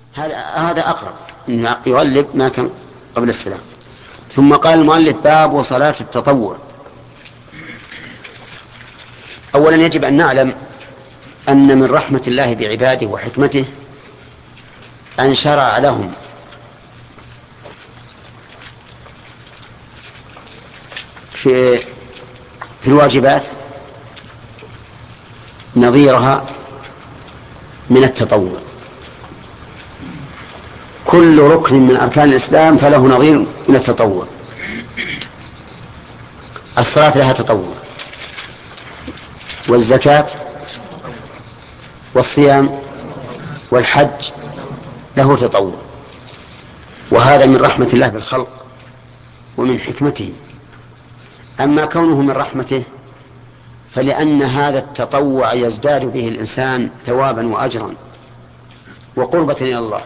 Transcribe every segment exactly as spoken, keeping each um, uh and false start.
هذا هذا أقرب إنه يغلب ما كان قبل السلام. ثم قال المؤلف باب صلاة التطوع. أولا يجب أن نعلم أن من رحمة الله بعباده وحكمته أن شرع لهم في في الواجبات نظيرها من التطوع. كل ركن من أركان الإسلام فله نظير من التطوع. الصلاة لها تطوع، والزكاة والصيام والحج له تطوع، وهذا من رحمة الله بالخلق ومن حكمته. أما كونه من رحمته فلأن هذا التطوع يزداد به الإنسان ثوابا وأجرا وقربة إلى الله.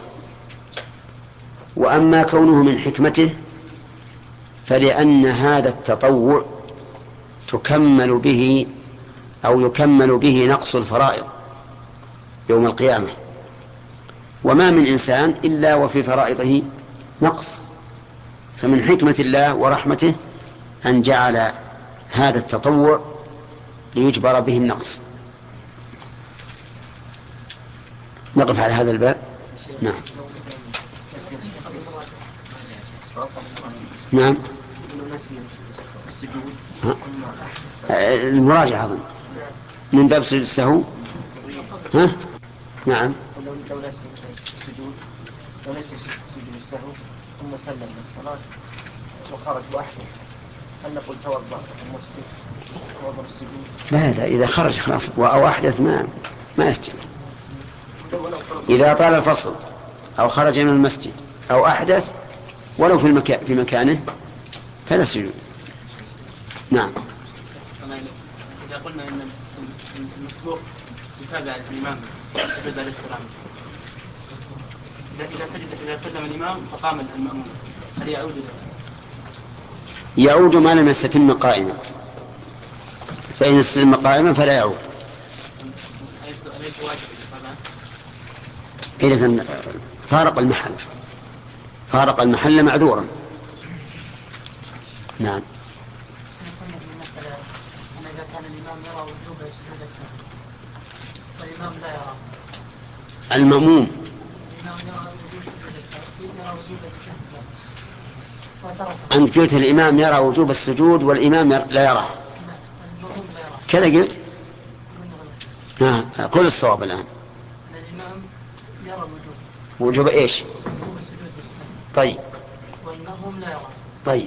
وأما كونه من حكمته فلأن هذا التطوع تكمل به أو يكمل به نقص الفرائض يوم القيامة، وما من إنسان إلا وفي فرائضه نقص. فمن حكمة الله ورحمته أن جعل هذا التطوع ليجبر به النقص. نقف على هذا الباب. نعم نعم المراجعة أظن من باب سجود السهو. ها نعم لو نسي السجود لو نسي سجود السهو ثم سلم من الصلاة وخرج وحده هل نقول توضأ المسلم توضأ السجود؟ لا هذا إذا خرج خلاص أو أحدث ما ما يسجد. إذا طال الفصل أو خرج من المسجد أو أحدث ولو في المكان في مكانه فلا سجود. نعم. إذا قلنا إن المسبوق يتابع الإمام سجد عليه السلام، إذا سجد إذا سلم الإمام فقام المأموم هل يعود؟ يعود ما لم يستتم قائما، فإن استتم قائما فلا يعود. أليس واجب إذا كان فارق المحل فارق المحل معذورا. نعم. إذا كان الإمام يرى وجوب سجود السهو والإمام لا يرى، المأموم الإمام يرى وجوب سجود السهو يرى وجوب السهو. أنت قلت الإمام يرى وجوب السجود والإمام لا يراه، كذا قلت. ها قل الصواب الآن. الإمام يرى وجوب وجوب إيش؟ وجوب السجود السهو. طيب. والمأموم لا يرى. طيب.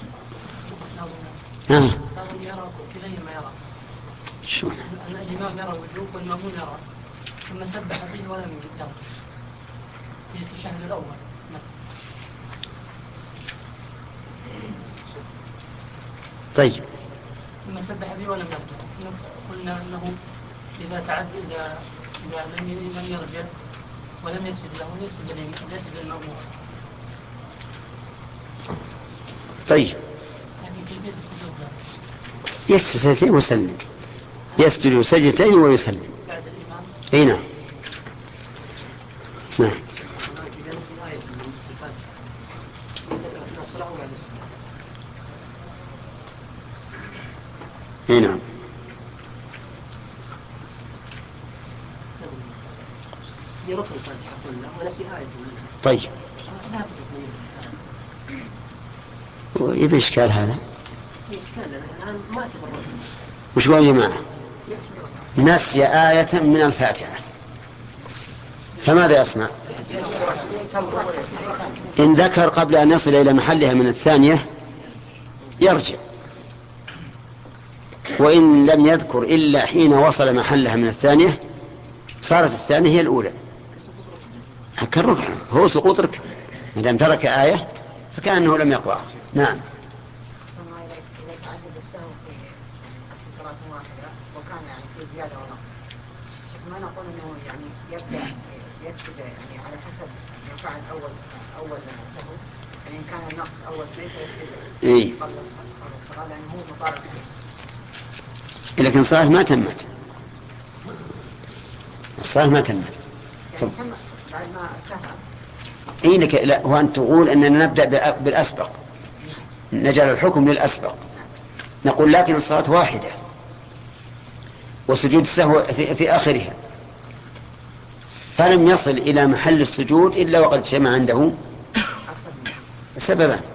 ها. يرى كليهما يرى. شو؟ الإمام يرى وجوب والمأموم يرى، ثم سبح به ولم يجد في التشهد الأول. طيب. ثم سبح به ولم يرجع. قلنا أنه إذا تعد إذا إذا لم لم يرجع ولم يسجد له يسجد يسجد المأموم. طيب. يعني كيفية السجود؟ يسجد سجدتين ويسلم، يسجد سجدتين ويسلم بعد الإمام. أي نعم. نعم. اي نعم. يركن الفاتحة كلها ونسي آية. طيب. ويبي إشكال هذا؟ إشكال الآن ما تبرر. وش قالوا يا جماعة؟ نسي آية من الفاتحة فماذا يصنع؟ إن ذكر قبل أن يصل إلى محلها من الثانية يرجع، وإن لم يذكر إلا حين وصل محلها من الثانية صارت الثانية هي الأولى كالركن، هو سقوط ركن ما دام ترك آية فكأنه لم يقرأ. نعم. إذا تعدد السهو في صلاة واحدة وكان يعني في زيادة ونقص، ما نقول إنه يعني يبدأ يسجد يعني على حسب ما فعل أول أول سهو، يعني إن كان النقص أول شيء فيسجد إيه. قبل الصلاة لأنه هو مطالب. لكن الصلاة ما تمت، الصلاة ما تمت. يعني تم بعد ما سهى. اي لك لا، هو ان تقول اننا نبدا بالاسبق، نجعل الحكم للاسبق. نقول لكن الصلاه واحده وسجود السهو في, في اخرها، فلم يصل الى محل السجود الا وقد اجتمع عنده سببان،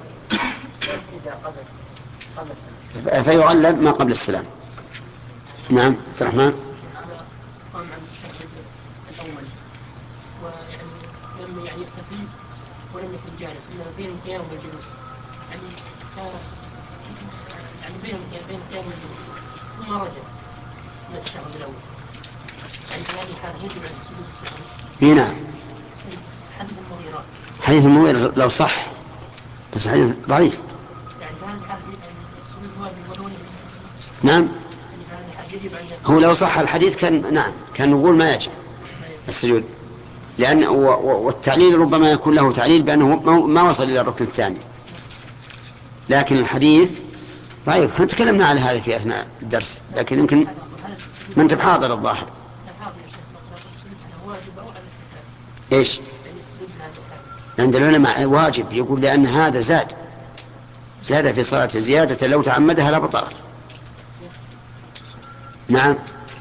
فيغلب ما قبل السلام. نعم عبد الرحمن. قام عن الشهر الأول ويعني لم يعني يستتيب ولم يكن جالس، إنما بين القيام والجلوس، يعني كان يعني بين بين القيام والجلوس ثم رجع من الشهر الأول، يعني في هذه الحالة يجب عليه سجود السهو. اي نعم. حديث المغيرة حديث المغيرة لو صح، بس حديث ضعيف. يعني في هذه الحالة يعني سجود واجب ولو لم يستتيب. نعم. هو لو صح الحديث كان نعم كان نقول ما يجب السجود، لأن والتعليل ربما يكون له تعليل بأنه ما وصل إلى الركن الثاني، لكن الحديث ضعيف. احنا تكلمنا على هذا في أثناء الدرس، لكن يمكن ما انت بحاضر الظاهر. ايش عند العلماء واجب، يقول لأن هذا زاد زاد في صلاة زيادة لو تعمدها لبطلت. نعم.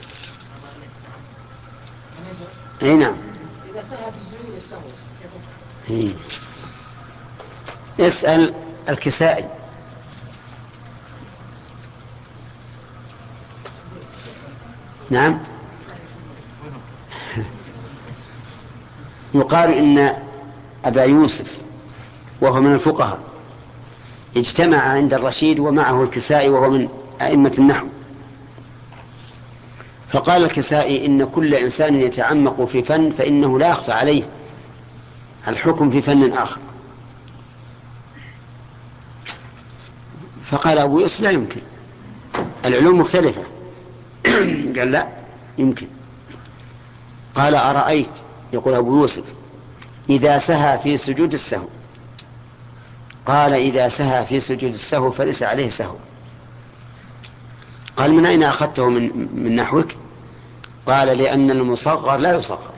اي نعم. إذا سهى في السجود السهو إيه. اسأل الكسائي. نعم. يقال إن أبا يوسف وهو من الفقهاء اجتمع عند الرشيد ومعه الكسائي وهو من أئمة النحو، فقال الكسائي إن كل إنسان يتعمق في فن فإنه لا يخفى عليه الحكم في فن آخر. فقال أبو يوسف لا يمكن، العلوم مختلفة. قال لا يمكن. قال أرأيت، يقول أبو يوسف، إذا سهى في سجود السهو. قال إذا سهى في سجود السهو فليس عليه سهو. قال من أين أخذته من, من نحوك؟ قال لأن المصغر لا يصغر.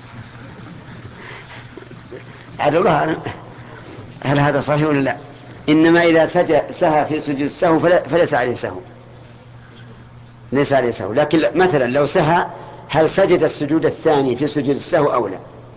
عاد الله هل هذا صحيح ولا لا؟ إنما إذا سهى في سجود السهو فليس عليه سهو، ليس عليه سهو. لكن مثلا لو سهى هل سجد السجود الثاني في سجود السهو أو لا،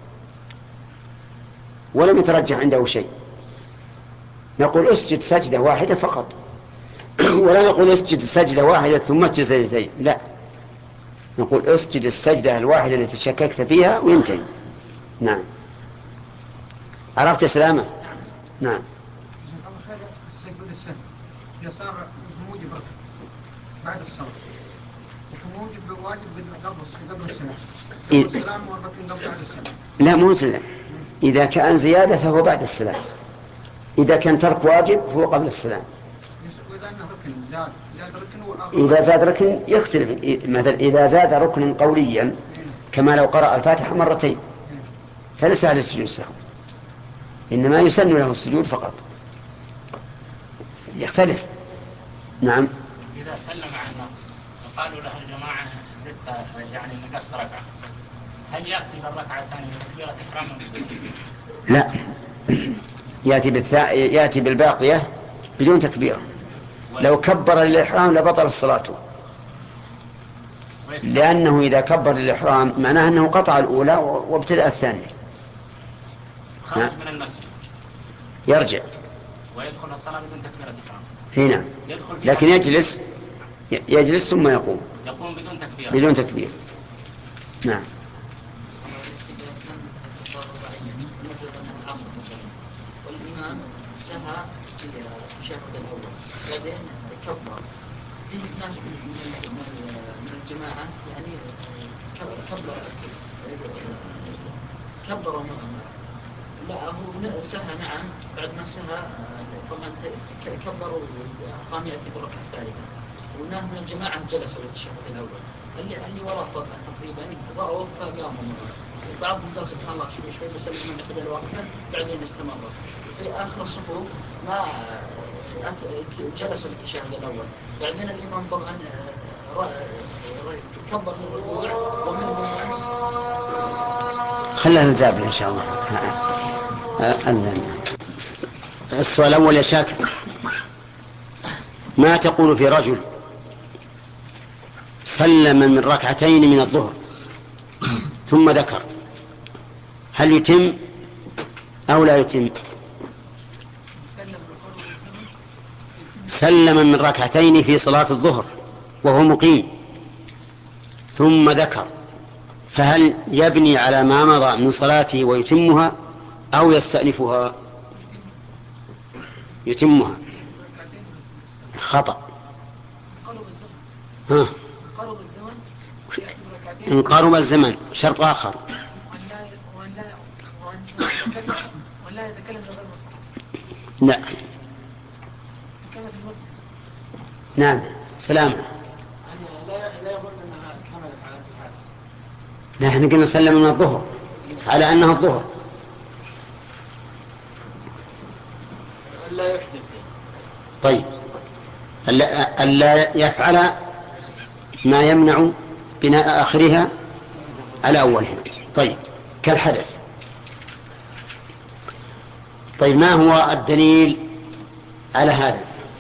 ولم يترجح عنده شيء، نقول اسجد سجدة واحدة فقط، ولا نقول اسجد سجدة واحدة ثم اسجد سجدتين، لا، نقول اسجد السجدة الواحدة التي شككت فيها وينتهي. نعم. عرفت سلامة؟ نعم. السجود السهو يصار موجب بعد الصلاة، وموجب واجب قبل قبل السلام. قبل السلام والركن قبل بعد السلام. لا مو سلام. إذا كان زيادة فهو بعد السلام، إذا كان ترك واجب هو قبل السلام. إذا زاد ركن يختلف، مثلا إذا زاد ركن قوليا كما لو قرأ الفاتحة مرتين فليس على السجود السهو، إنما يسن له السجود فقط، يختلف. نعم. إذا سلم عن نقص وقالوا له الجماعة زدت يعني نقص ركعة، هل يأتي بالركعة الثانية بتكبيرة إحرام؟ لا، يأتي بالثا... يأتي بالباقية بدون تكبير. لو كبر للإحرام لبطل صلاته، لأنه إذا كبر للإحرام معناه أنه قطع الأولى وابتدأ الثانية. خرج من المسجد يرجع ويدخل الصلاة بدون تكبيرة إحرام. هنا لكن يجلس يجلس ثم يقوم يقوم بدون تكبير بدون تكبير. نعم. والإمام سهى في التشهد الأول بعدين كبر. في ناس من الجماعة يعني كبر كبروا لا هو سهى نعم بعد ما سهى طبعا كبروا قام يأتي بالركعة الثالثة، والناس من الجماعة جلسوا للتشهد الأول اللي اللي وراء طبعا تقريبا رأوا فقاموا. بعضهم قال سبحان الله شوي شوي بس من احدى الواقفة بعدين استمروا. في آخر الصفوف ما جلسوا للتشهد الأول، بعدين الإمام طبعا كبر للركوع ومنهم خلها الزابل إن شاء الله. أذن. السؤال الأول يا شاكر، ما تقول في رجل سلم من ركعتين من الظهر ثم ذكر، هل يتم أو لا يتم؟ سلم من ركعتين في صلاة الظهر وهو مقيم ثم ذكر، فهل يبني على ما مضى من صلاته ويتمها أو يستأنفها؟ يتمها. خطأ. ها. إن قرب الزمن شرط آخر. لا. نعم. سلامة. لا، احنا قلنا سلم من الظهر على أنها الظهر. لا يحدث. طيب، ألا يفعل ما يمنع بناء آخرها على أولها. طيب، كالحدث. طيب، ما هو الدليل على هذا؟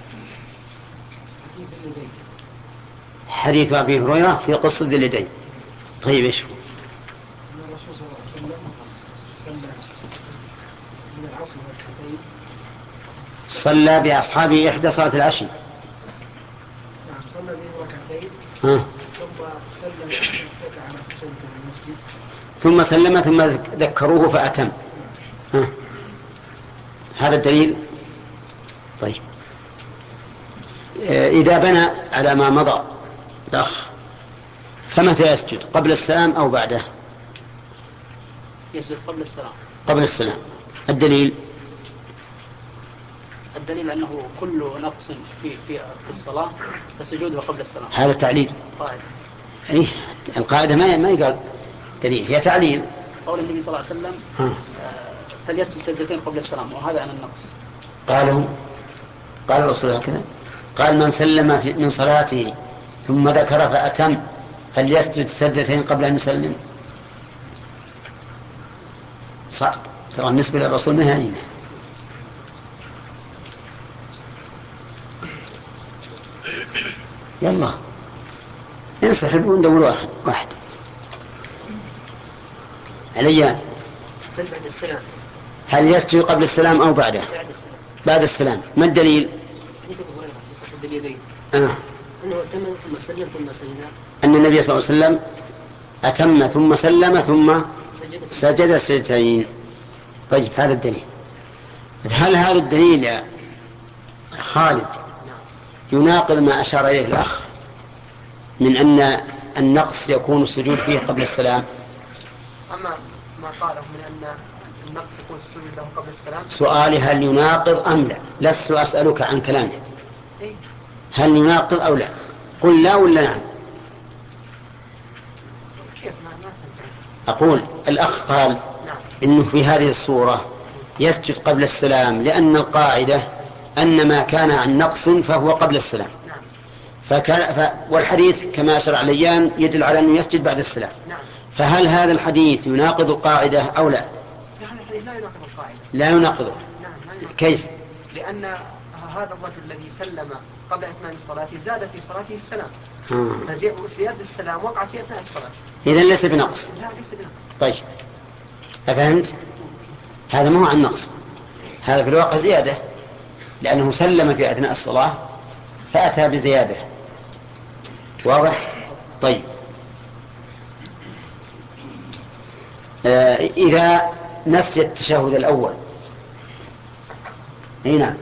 حديث أبي هريرة في قصة ذي اليدين. طيب، إيش هو؟ الرسول صلى الله عليه وسلم صلى من العصر ركعتين. صلى بأصحابه إحدى صلاة العشي. نعم، صلى بهم ركعتين. ها. ثم سلم واتكى على خشبة المسجد. ثم سلم ثم ذكروه فأتم. ها. هذا الدليل. طيب، إذا بنى على ما مضى الأخ، فمتى يسجد؟ قبل السلام أو بعده؟ يسجد قبل السلام. قبل السلام. الدليل؟ الدليل أنه كل نقص في في في الصلاة فسجوده قبل السلام. هذا تعليل. قاعدة. إيه، القاعدة ما ما يقال دليل، هي تعليل. قول النبي صلى الله عليه وسلم ها. فليسجد سجدتين قبل السلام، وهذا عن النقص. قالوا قال الرسول هكذا، قال من سلم من صلاته ثم ذكر فأتم فليسجد سجدتين قبل أن يسلم. صح، ترى بالنسبة للرسول نهائيا. يلا انسحبوا ندور واحد واحد عليان. بل بعد السلام. هل يسجد قبل السلام أو بعده؟ بعد السلام. بعد السلام. ما الدليل؟ حديث أبو هريرة في قصة اليدين. آه. أنه أتم ثم سلم ثم سجد. أن النبي صلى الله عليه وسلم أتم ثم سلم ثم سجد. سجد سجدتين. طيب، هذا الدليل. هل هذا الدليل يا خالد يناقض ما أشار إليه الأخ من أن النقص يكون السجود فيه قبل السلام؟ أما ما قاله من أن النقص يكون السجود له قبل السلام، سؤالي هل يناقض أم لا؟ لست أسألك عن كلامه. إيه؟ هل يناقض أو لا؟ قل لا ولا نعم. كيف ما ما فهمت. أقول الأخ قال نعم. إنه في هذه الصورة يسجد قبل السلام لأن القاعدة أن ما كان عن نقص فهو قبل السلام. نعم. فكان ف... والحديث كما أشار عليان يدل على أنه يسجد بعد السلام. نعم. فهل هذا الحديث يناقض القاعدة أو لا؟ هذا الحديث لا يناقض القاعدة. لا يناقضه. نعم. ما يناقض. كيف؟ لأن هذا الرجل الذي سلم قبل إتمام صلاته زاد في صلاته السلام. آه. فزيادة السلام وقع في أثناء الصلاة. إذن ليس بنقص. لا، ليس بنقص. طيب، أفهمت؟ هذا ما هو عن نقص، هذا في الواقع زيادة، لأنه سلم في أثناء الصلاة فأتى بزيادة. واضح؟ طيب، آه إذا نسي التشهد الأول، أي نعم،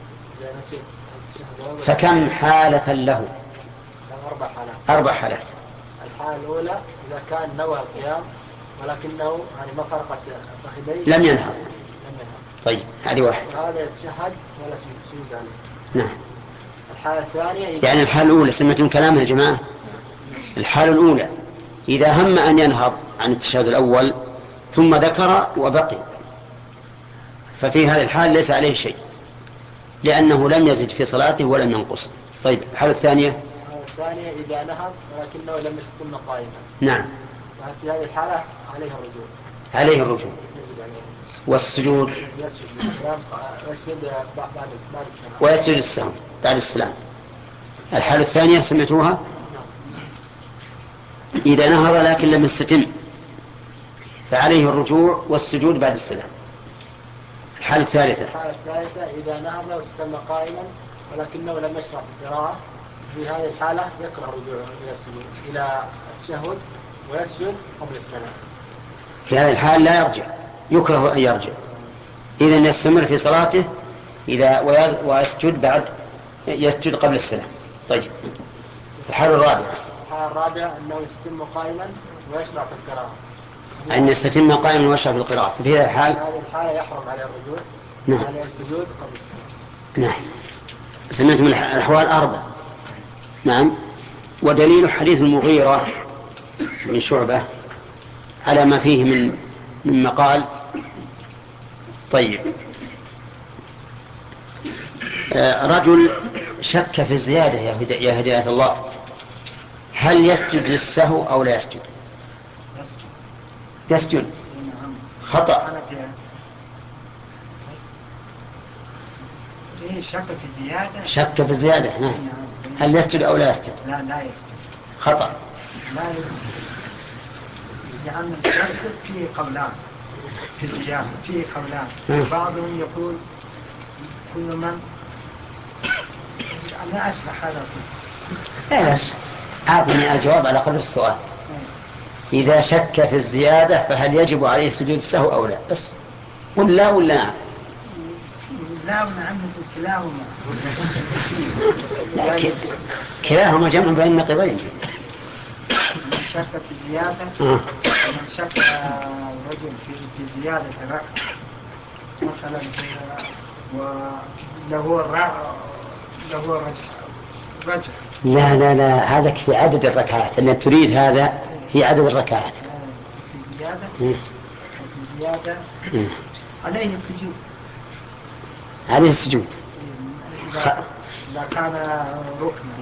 فكم حالة له؟ أربع حالات. أربع حالات. الحالة الأولى إذا كان نوى القيام ولكنه يعني ما فرقت فخذيه لم ينهض. لم ينهض. طيب، هذه واحد. هذا يتشهد ولا سجود عليه. نعم. الحالة الثانية يعني الحالة الأولى، سمعتم كلامها يا جماعة؟ الحالة الأولى إذا هم أن ينهض عن التشهد الأول ثم ذكر وبقي، ففي هذه الحال ليس عليه شيء لأنه لم يزد في صلاته ولم ينقص. طيب، الحالة الثانية؟ الحالة الثانية إذا نهض ولكنه لم يستم قائما. نعم. في هذه الحالة عليه الرجوع. عليه الرجوع. والسجود يسجد للسلام ويسجد بعد بعد السلام. ويسجد السهو بعد السلام. الحالة الثانية سمعتوها؟ إذا نهض لكن لم يستتم فعليه الرجوع والسجود بعد السلام. الحالة الثالثة الحالة الثالثة إذا نهض واستتم قائما ولكنه لم يشرع في القراءة، في هذه الحالة يكره رجوعه إلى السجود إلى التشهد ويسجد قبل السلام. في هذه الحال لا يرجع، يكره أن يرجع، إذن يستمر في صلاته إذا ويسجد بعد يسجد قبل السلام. طيب الحالة الرابعة الحالة الرابعة أنه يستتم قائما ويشرع في القراءة. أن يستتم قائما ويشرع في القراءة. في هذه الحال في هذه الحالة يحرم عليه الرجوع. نعم. عليه السجود قبل السلام. نعم. سمعتم الأحوال أربع. نعم. ودليل حديث المغيرة من شعبة على ما فيه من مما قال. طيب آه رجل شك في الزيادة يا هداية الله، هل يسجد للسهو أو لا يسجد؟ يسجد. خطأ. شك في زيادة. شك في الزيادة. نعم. هل يسجد أو لا يسجد؟ لا لا يسجد. خطأ. لا يسجد لأن الشك فيه قولان في الزيادة، فيه قولان. بعضهم يقول كل من لا أشبه هذا كله. لا لا أعطني الجواب على قدر السؤال. إذا شك في الزيادة فهل يجب عليه سجود السهو أو لا؟ بس قل لا ولا نعم. لا ونعم كلاهما. لكن كلاهما جمع بين نقيضين. من شك في الزيادة آه. ومن شك الرجل في في زيادة الركعة مثلا وله الرع له رجع رجع. لا لا لا هذا في عدد الركعات اللي تريد، هذا في عدد الركعات. في زيادة م. في زيادة م. عليه السجود. عليه السجود إذا, إذا كان ركنا.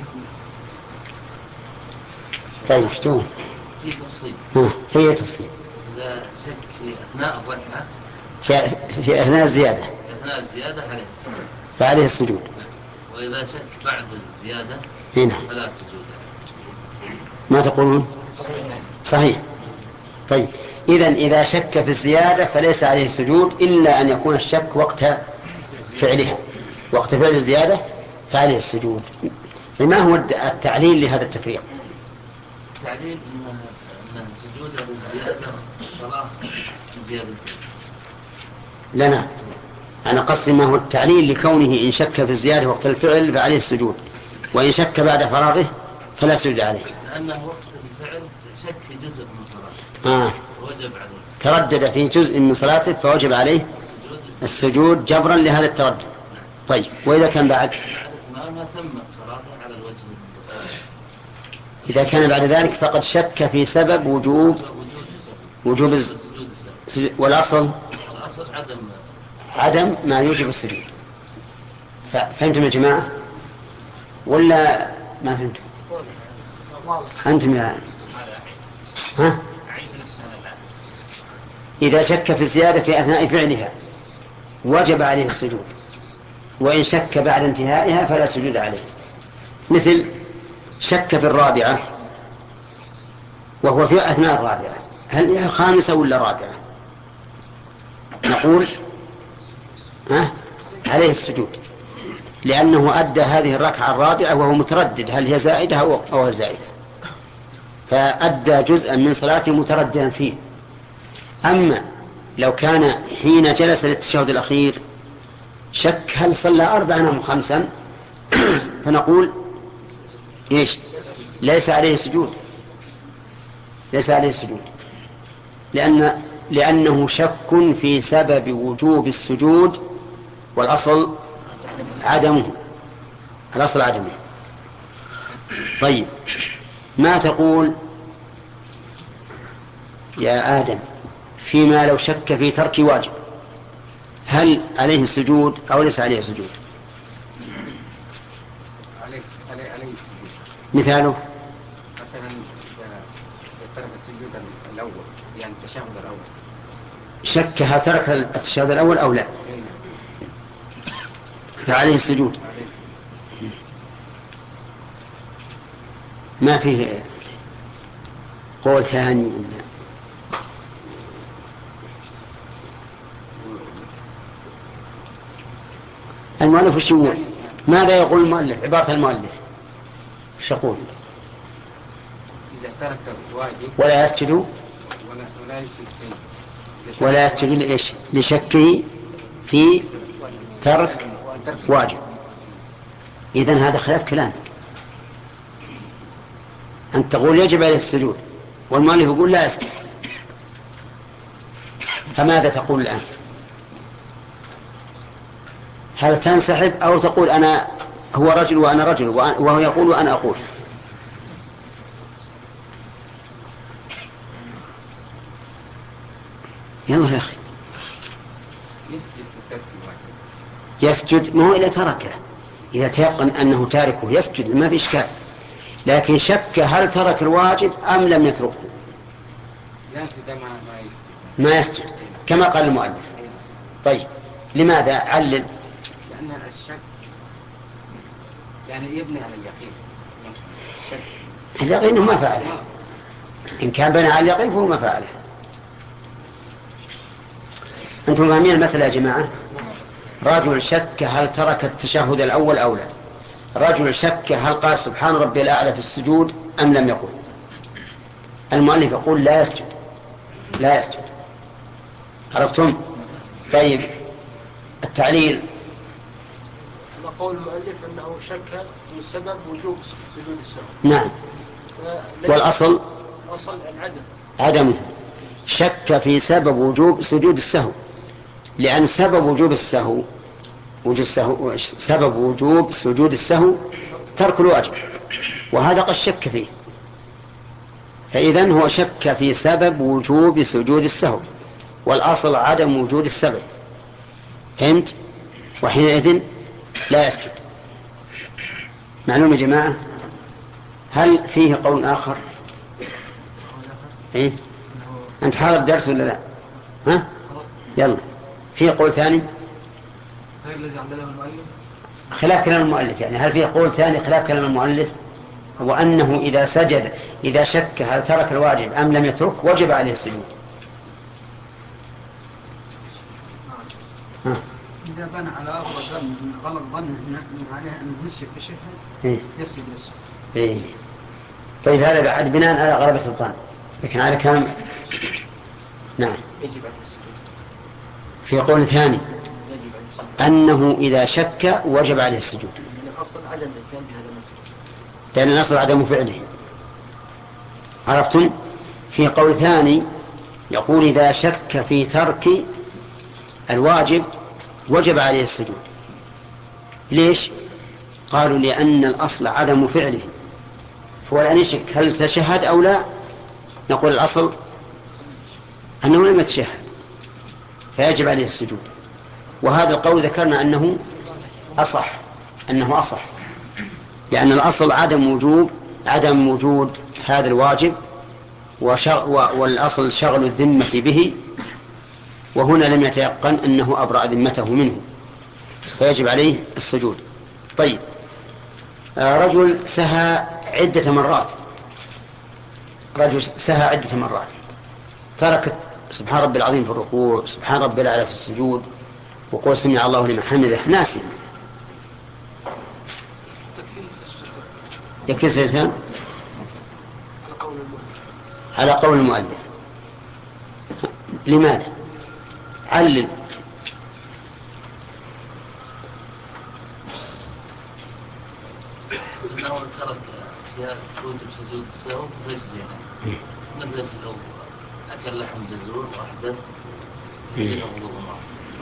طيب شتون؟ في تفصيل. ها في تفصيل. إذا شك في أثناء الركعة في, في أثناء الزيادة. في أثناء الزيادة عليه السجود. فعليه السجود. وإذا شك بعد الزيادة هنا فلا سجود. ما تقولون؟ صحيح. طيب إذن إذا شك في الزيادة فليس عليه السجود إلا أن يكون الشك وقت فعلها، وقت فعل الزيادة فعليه السجود. لما هو التعليل لهذا التفريق؟ التعليل أن أن سجود الزيادة الصلاة زيادة. لنا أنا قصدي ما هو التعليل لكونه إن شك في الزيادة وقت الفعل فعليه السجود، وإن شك بعد فراغه فلا سجود عليه. لأنه وقت الفعل شك في جزء من صلاته. آه. وجب عليه. تردد في جزء من صلاته فوجب عليه السجود جبرا لهذا التردد. طيب وإذا كان بعد ما ما تمت صلاته على الوجه. إذا كان بعد ذلك فقد شك في سبب وجوب وجوب السجود، والأصل الأصل عدم عدم ما يوجب السجود. فهمتم يا جماعة ولا ما فهمتم؟ أنتم يا ها؟ إذا شك في الزيادة في أثناء فعلها وجب عليه السجود، وإن شك بعد انتهائها فلا سجود عليه. مثل شك في الرابعة وهو في أثناء الرابعة، هل هي خامسة ولا رابعة؟ نقول ها؟ عليه السجود، لأنه أدى هذه الركعة الرابعة وهو متردد هل هي زائدة أو غير زائدة، فأدى جزءا من صلاته مترددا فيه. أما لو كان حين جلس للتشهد الأخير شك هل صلى أربعا أم خمسا فنقول إيش؟ ليس عليه سجود، ليس عليه سجود، لأن لأنه شك في سبب وجوب السجود، والأصل عدمه، الأصل عدمه. طيب ما تقول يا آدم فيما لو شك في ترك واجب، هل عليه السجود أو ليس عليه سجود؟ عليه عليه عليه السجود. مثاله مثلا إذا ترك السجود الأول يعني التشهد الأول شك هل ترك التشهد الأول أو لا فعليه السجود. ما فيه قول ثاني ولا المؤلف وش يقول؟ ماذا يقول المؤلف؟ عبارة المؤلف وش يقول؟ إذا ترك واجب ولا يسجد ولا ولا يسجد ولا يسجد لإيش؟ لشكه في ترك واجب. إذن هذا خلاف كلامك. أنت تقول يجب عليه السجود والمؤلف يقول لا يسجد، فماذا تقول الآن؟ هل تنسحب أو تقول أنا هو رجل وأنا رجل وهو يقول وأنا أقول؟ يلا يا أخي يسجد، ما هو إلا تركه. إذا تيقن أنه تاركه يسجد ما في إشكال، لكن شك هل ترك الواجب أم لم يتركه ما يسجد كما قال المؤلف. طيب لماذا؟ علل. لأن الشك يعني يبني على اليقين. اليقين هو ما فعله، إن كان بنى على اليقين فهو ما فعله. أنتم فاهمين المسألة يا جماعة؟ رجل شك هل ترك التشهد الأول أو لا، رجل شك هل قال سبحان ربي الأعلى في السجود أم لم يقل. المؤلف يقول لا يسجد لا يسجد. عرفتم؟ طيب التعليل. قول المؤلف أنه شك في سبب وجوب سجود السهو. نعم. والأصل الأصل العدم عدمه. شك في سبب وجوب سجود السهو، لأن سبب وجوب السهو وجوب السهو سبب وجوب سجود السهو ترك الواجب، وهذا قد شك فيه، فإذن هو شك في سبب وجوب سجود السهو، والأصل عدم وجود السبب. فهمت؟ وحينئذ لا يسجد. معلوم يا جماعة؟ هل فيه قول آخر؟ إيه؟ أنت حاضر الدرس ولا لا؟ ها؟ يلا فيه قول ثاني غير الذي عندنا المؤلف خلاف كلام المؤلف. يعني هل فيه قول ثاني خلاف كلام المؤلف؟ هو أنه إذا سجد إذا شك هل ترك الواجب أم لم يترك وجب عليه السجود. ها. إذا بنى على أغلب ظن غلط ظن أن عليه أن نسجد التشهد إيه؟ يسجد للسهو. إيه. طيب هذا بعد بناء على غلبة الظن، لكن على كلام نعم يجب عليه السجود. في قول ثاني أنه إذا شك وجب عليه السجود، من الأصل عدم الإتيان بهذا المسجد، لأن الأصل عدم فعله. عرفتم؟ في قول ثاني يقول إذا شك في ترك الواجب وجب عليه السجود. ليش؟ قالوا لأن الأصل عدم فعله، فهو يعني يشك هل تشهد أو لا، نقول الأصل أنه لم يتشهد فيجب عليه السجود. وهذا القول ذكرنا أنه أصح أنه أصح لأن الأصل عدم وجوب عدم وجود هذا الواجب، والأصل شغل الذمة به، وهنا لم يتيقن أنه أبرأ ذمته منه فيجب عليه السجود. طيب رجل سهى عدة مرات رجل سهى عدة مرات ترك سبحان ربي العظيم في الركوع، سبحان ربي الأعلى في السجود، وقول سمع الله لمن حمده، ناسي يكفي سجدتين على قول المؤلف. لماذا؟ علل. إنه ترك أشياء توجب سجود السهو غير زينة، مثل لو أكل لحم جزور وأحدث يجب وضوء الماء،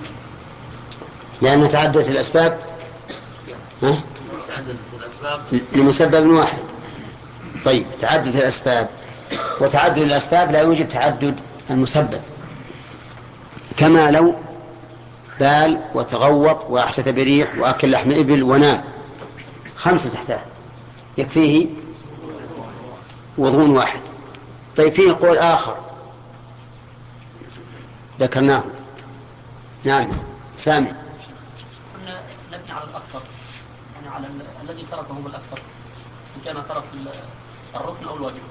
لأن تعددت الأسباب ها؟ تعددت الأسباب لمسبب واحد. طيب تعددت الأسباب، وتعدد الأسباب لا يوجب تعدد المسبب، كما لو بال وتغوط وأحدث بريح وأكل لحم إبل ونام، خمسة أحداث يكفيه وضوء واحد. طيب فيه قول آخر ذكرناه. نعم سامي. كنا نبني على الأكثر، يعني على ال- الذي تركه بالأكثر إن كان ترك ال- الركن أو الواجب.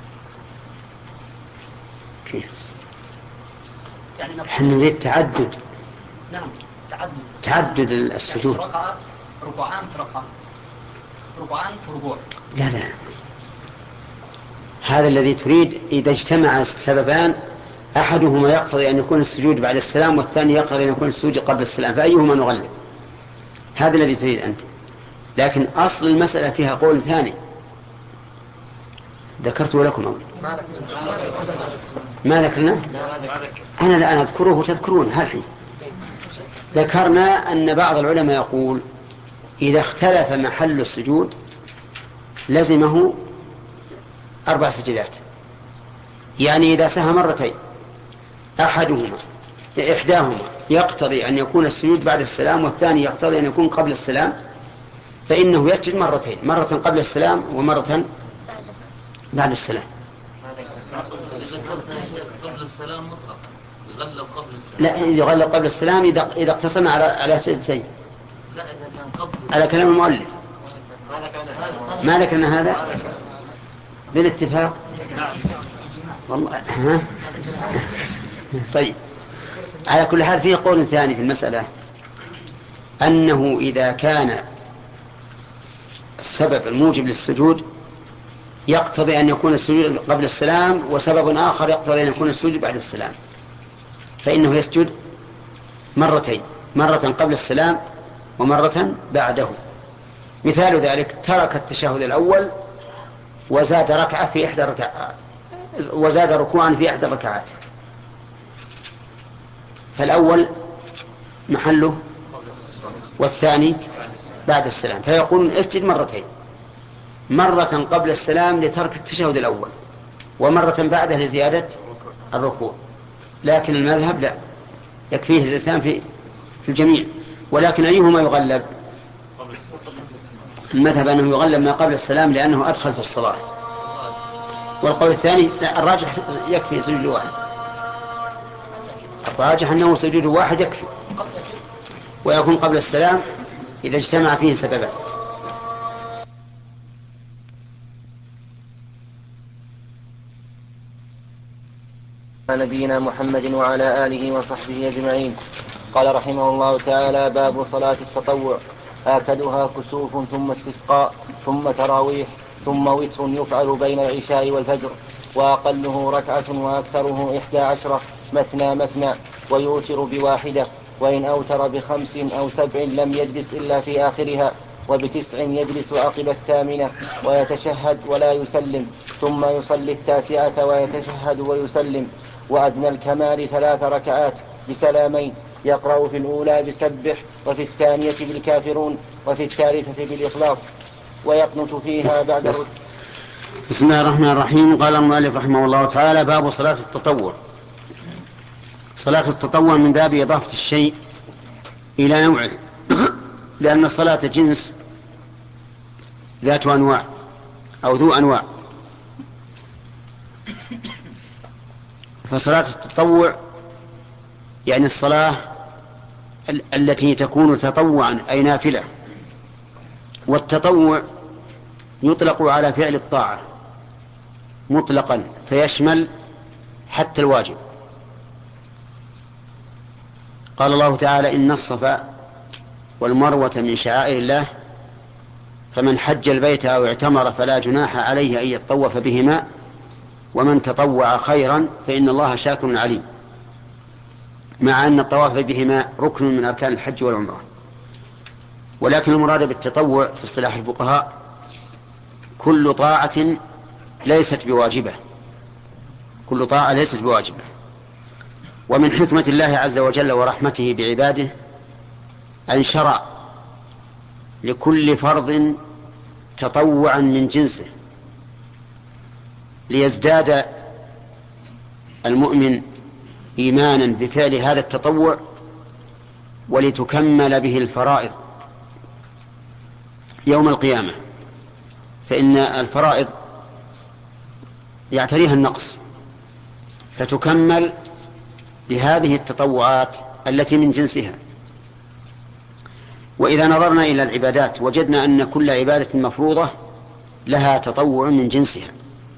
كيف؟ يعني نقول- احنا نريد تعدد. نعم تعدد. تعدد السجود. يعني ركعة ركوعان في ركعة، ركوعان في ركوع. لا لا، هذا الذي تريد إذا اجتمع سببان أحدهما يقتضي أن يكون السجود بعد السلام والثاني يقتضي أن يكون السجود قبل السلام، فأيهما نغلب؟ هذا الذي تريد أنت. لكن أصل المسألة فيها قول ثاني ذكرته لكم أول. ما ذكرنا؟ أنا الآن أذكره وتذكرون هالحين. ذكرنا أن بعض العلماء يقول إذا اختلف محل السجود لزمه أربع سجدات، يعني إذا سهى مرتين أحدهما إحداهما يقتضي أن يكون السجود بعد السلام والثاني يقتضي أن يكون قبل السلام، فإنه يسجد مرتين، مرة قبل السلام ومرة بعد السلام. ذكرتنا قبل السلام مطلقا يغلب قبل السلام. لا، يغلب قبل السلام إذا إذا اقتصرنا على على سجدتين. لا إذا كان قبل. على كلام المؤلف. ما ذكرنا هذا بالاتفاق. والله ها؟ طيب، على كل حال فيه قول ثاني في المسألة، أنه إذا كان السبب الموجب للسجود يقتضي أن يكون السجود قبل السلام وسبب آخر يقتضي أن يكون السجود بعد السلام، فإنه يسجد مرتين، مرة قبل السلام ومرة بعده. مثال ذلك ترك التشهد الأول وزاد ركعة في إحدى الركعات، وزاد ركوعا في إحدى الركعات، فالأول محله والثاني بعد السلام، فيقول اسجد مرتين، مرة قبل السلام لترك التشهد الأول ومرة بعده لزيادة الركوع. لكن المذهب لا، يكفيه الزيتان في في الجميع. ولكن أيهما يغلب؟ المذهب أنه يغلب ما قبل السلام لأنه أدخل في الصلاة، والقول الثاني الراجح يكفي سجود واحد، الراجح أنه سجود واحد يكفي ويكون قبل السلام إذا اجتمع فيه سببان. نبينا محمد وعلى آله وصحبه أجمعين. قال رحمه الله تعالى: باب صلاة التطوع. آكدها كسوف ثم استسقاء ثم تراويح ثم وتر يفعل بين العشاء والفجر، وأقله ركعة وأكثره إحدى عشرة مثنى مثنى، ويوتر بواحدة، وإن أوتر بخمس أو سبع لم يجلس إلا في آخرها، وبتسع يجلس عقب الثامنة ويتشهد ولا يسلم، ثم يصلي التاسعة ويتشهد ويسلم. وأدنى الكمال ثلاث ركعات بسلامين، يقرأ في الأولى بسبح، وفي الثانية بالكافرون، وفي الثالثة بالإخلاص، ويقنت فيها بعد بس بس. بسم الله الرحمن الرحيم. قال المؤلف رحمه الله تعالى: باب صلاة التطوع. صلاة التطوع من باب إضافة الشيء إلى نوعه، لأن الصلاة جنس ذات أنواع أو ذو أنواع، فصلاة التطوع يعني الصلاة التي تكون تطوعا أي نافلة. والتطوع يطلق على فعل الطاعة مطلقا فيشمل حتى الواجب. قال الله تعالى: إن الصفا والمروة من شعائر الله فمن حج البيت أو اعتمر فلا جناح عليه أن يطوف بهما ومن تطوع خيرا فإن الله شاكر عليم، مع أن الطواف بهما ركن من أركان الحج والعمرة. ولكن المراد بالتطوع في اصطلاح الفقهاء كل طاعة ليست بواجبة، كل طاعة ليست بواجبة. ومن حكمة الله عز وجل ورحمته بعباده أن شرع لكل فرض تطوعا من جنسه، ليزداد المؤمن إيمانا بفعل هذا التطوع ولتكمل به الفرائض يوم القيامة. فإن الفرائض يعتريها النقص فتكمل بهذه التطوعات التي من جنسها. وإذا نظرنا إلى العبادات وجدنا أن كل عبادة مفروضة لها تطوع من جنسها.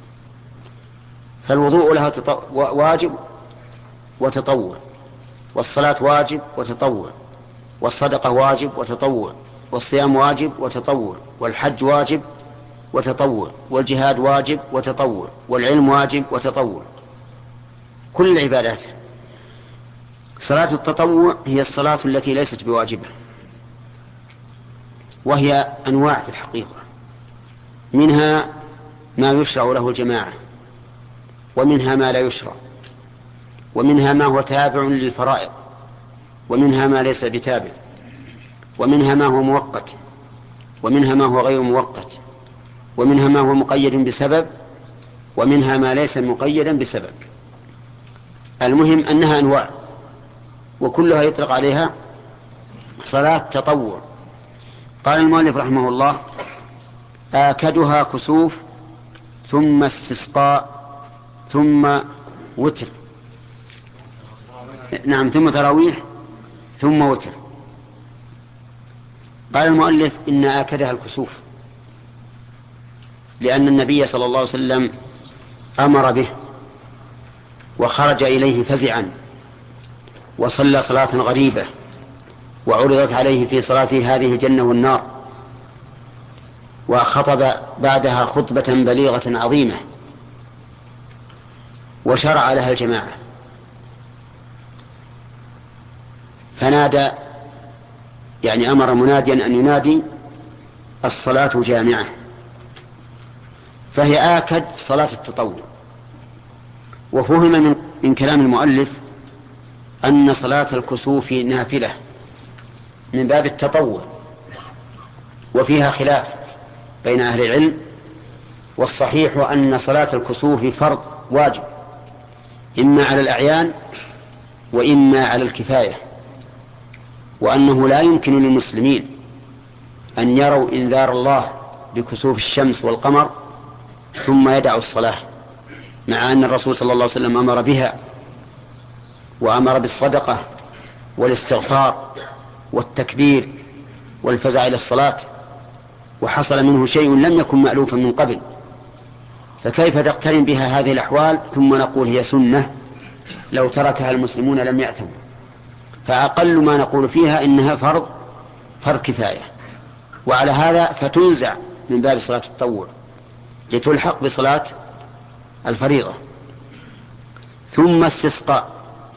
فالوضوء لها واجب وتطوع، والصلاة واجب وتطوع، والصدقة واجب وتطوع، والصيام واجب وتطوع، والحج واجب وتطوع، والجهاد واجب وتطوع، والعلم واجب وتطوع، كل العبادات. صلاة التطوع هي الصلاة التي ليست بواجبة، وهي أنواع في الحقيقة، منها ما يشرع له الجماعة، ومنها ما لا يشرع، ومنها ما هو تابع للفرائض، ومنها ما ليس بتابع، ومنها ما هو مؤقت، ومنها ما هو غير مؤقت، ومنها ما هو مقيد بسبب، ومنها ما ليس مقيدا بسبب. المهم أنها أنواع، وكلها يطلق عليها صلاة تطوع. قال المؤلف رحمه الله: آكدها كسوف، ثم استسقاء، ثم وتر. نعم، ثم تراويح، ثم وتر. قال المؤلف: إن آكدها الكسوف، لأن النبي صلى الله عليه وسلم أمر به وخرج إليه فزعا، وصلى صلاة غريبة، وعرضت عليه في صلاته هذه الجنة والنار، وخطب بعدها خطبة بليغة عظيمة، وشرع لها الجماعة، فنادى، يعني أمر مناديا أن ينادي: الصلاة جامعة. فهي آكد صلاة التطوع. وفهم من, من كلام المؤلف أن صلاة الكسوف نافلة من باب التطوع، وفيها خلاف بين أهل العلم، والصحيح أن صلاة الكسوف فرض واجب، إما على الأعيان وإما على الكفاية، وأنه لا يمكن للمسلمين أن يروا إنذار الله بكسوف الشمس والقمر ثم يدعوا الصلاة، مع أن الرسول صلى الله عليه وسلم أمر بها، وأمر بالصدقة والاستغفار والتكبير والفزع إلى الصلاة، وحصل منه شيء لم يكن مألوفا من قبل، فكيف تقترن بها هذه الأحوال ثم نقول هي سنة؟ لو تركها المسلمون لم يأثموا. فأقل ما نقول فيها إنها فرض فرض كفاية، وعلى هذا فتنزع من باب صلاة التطوع لتلحق بصلاة الفريضة. ثم استسقاء.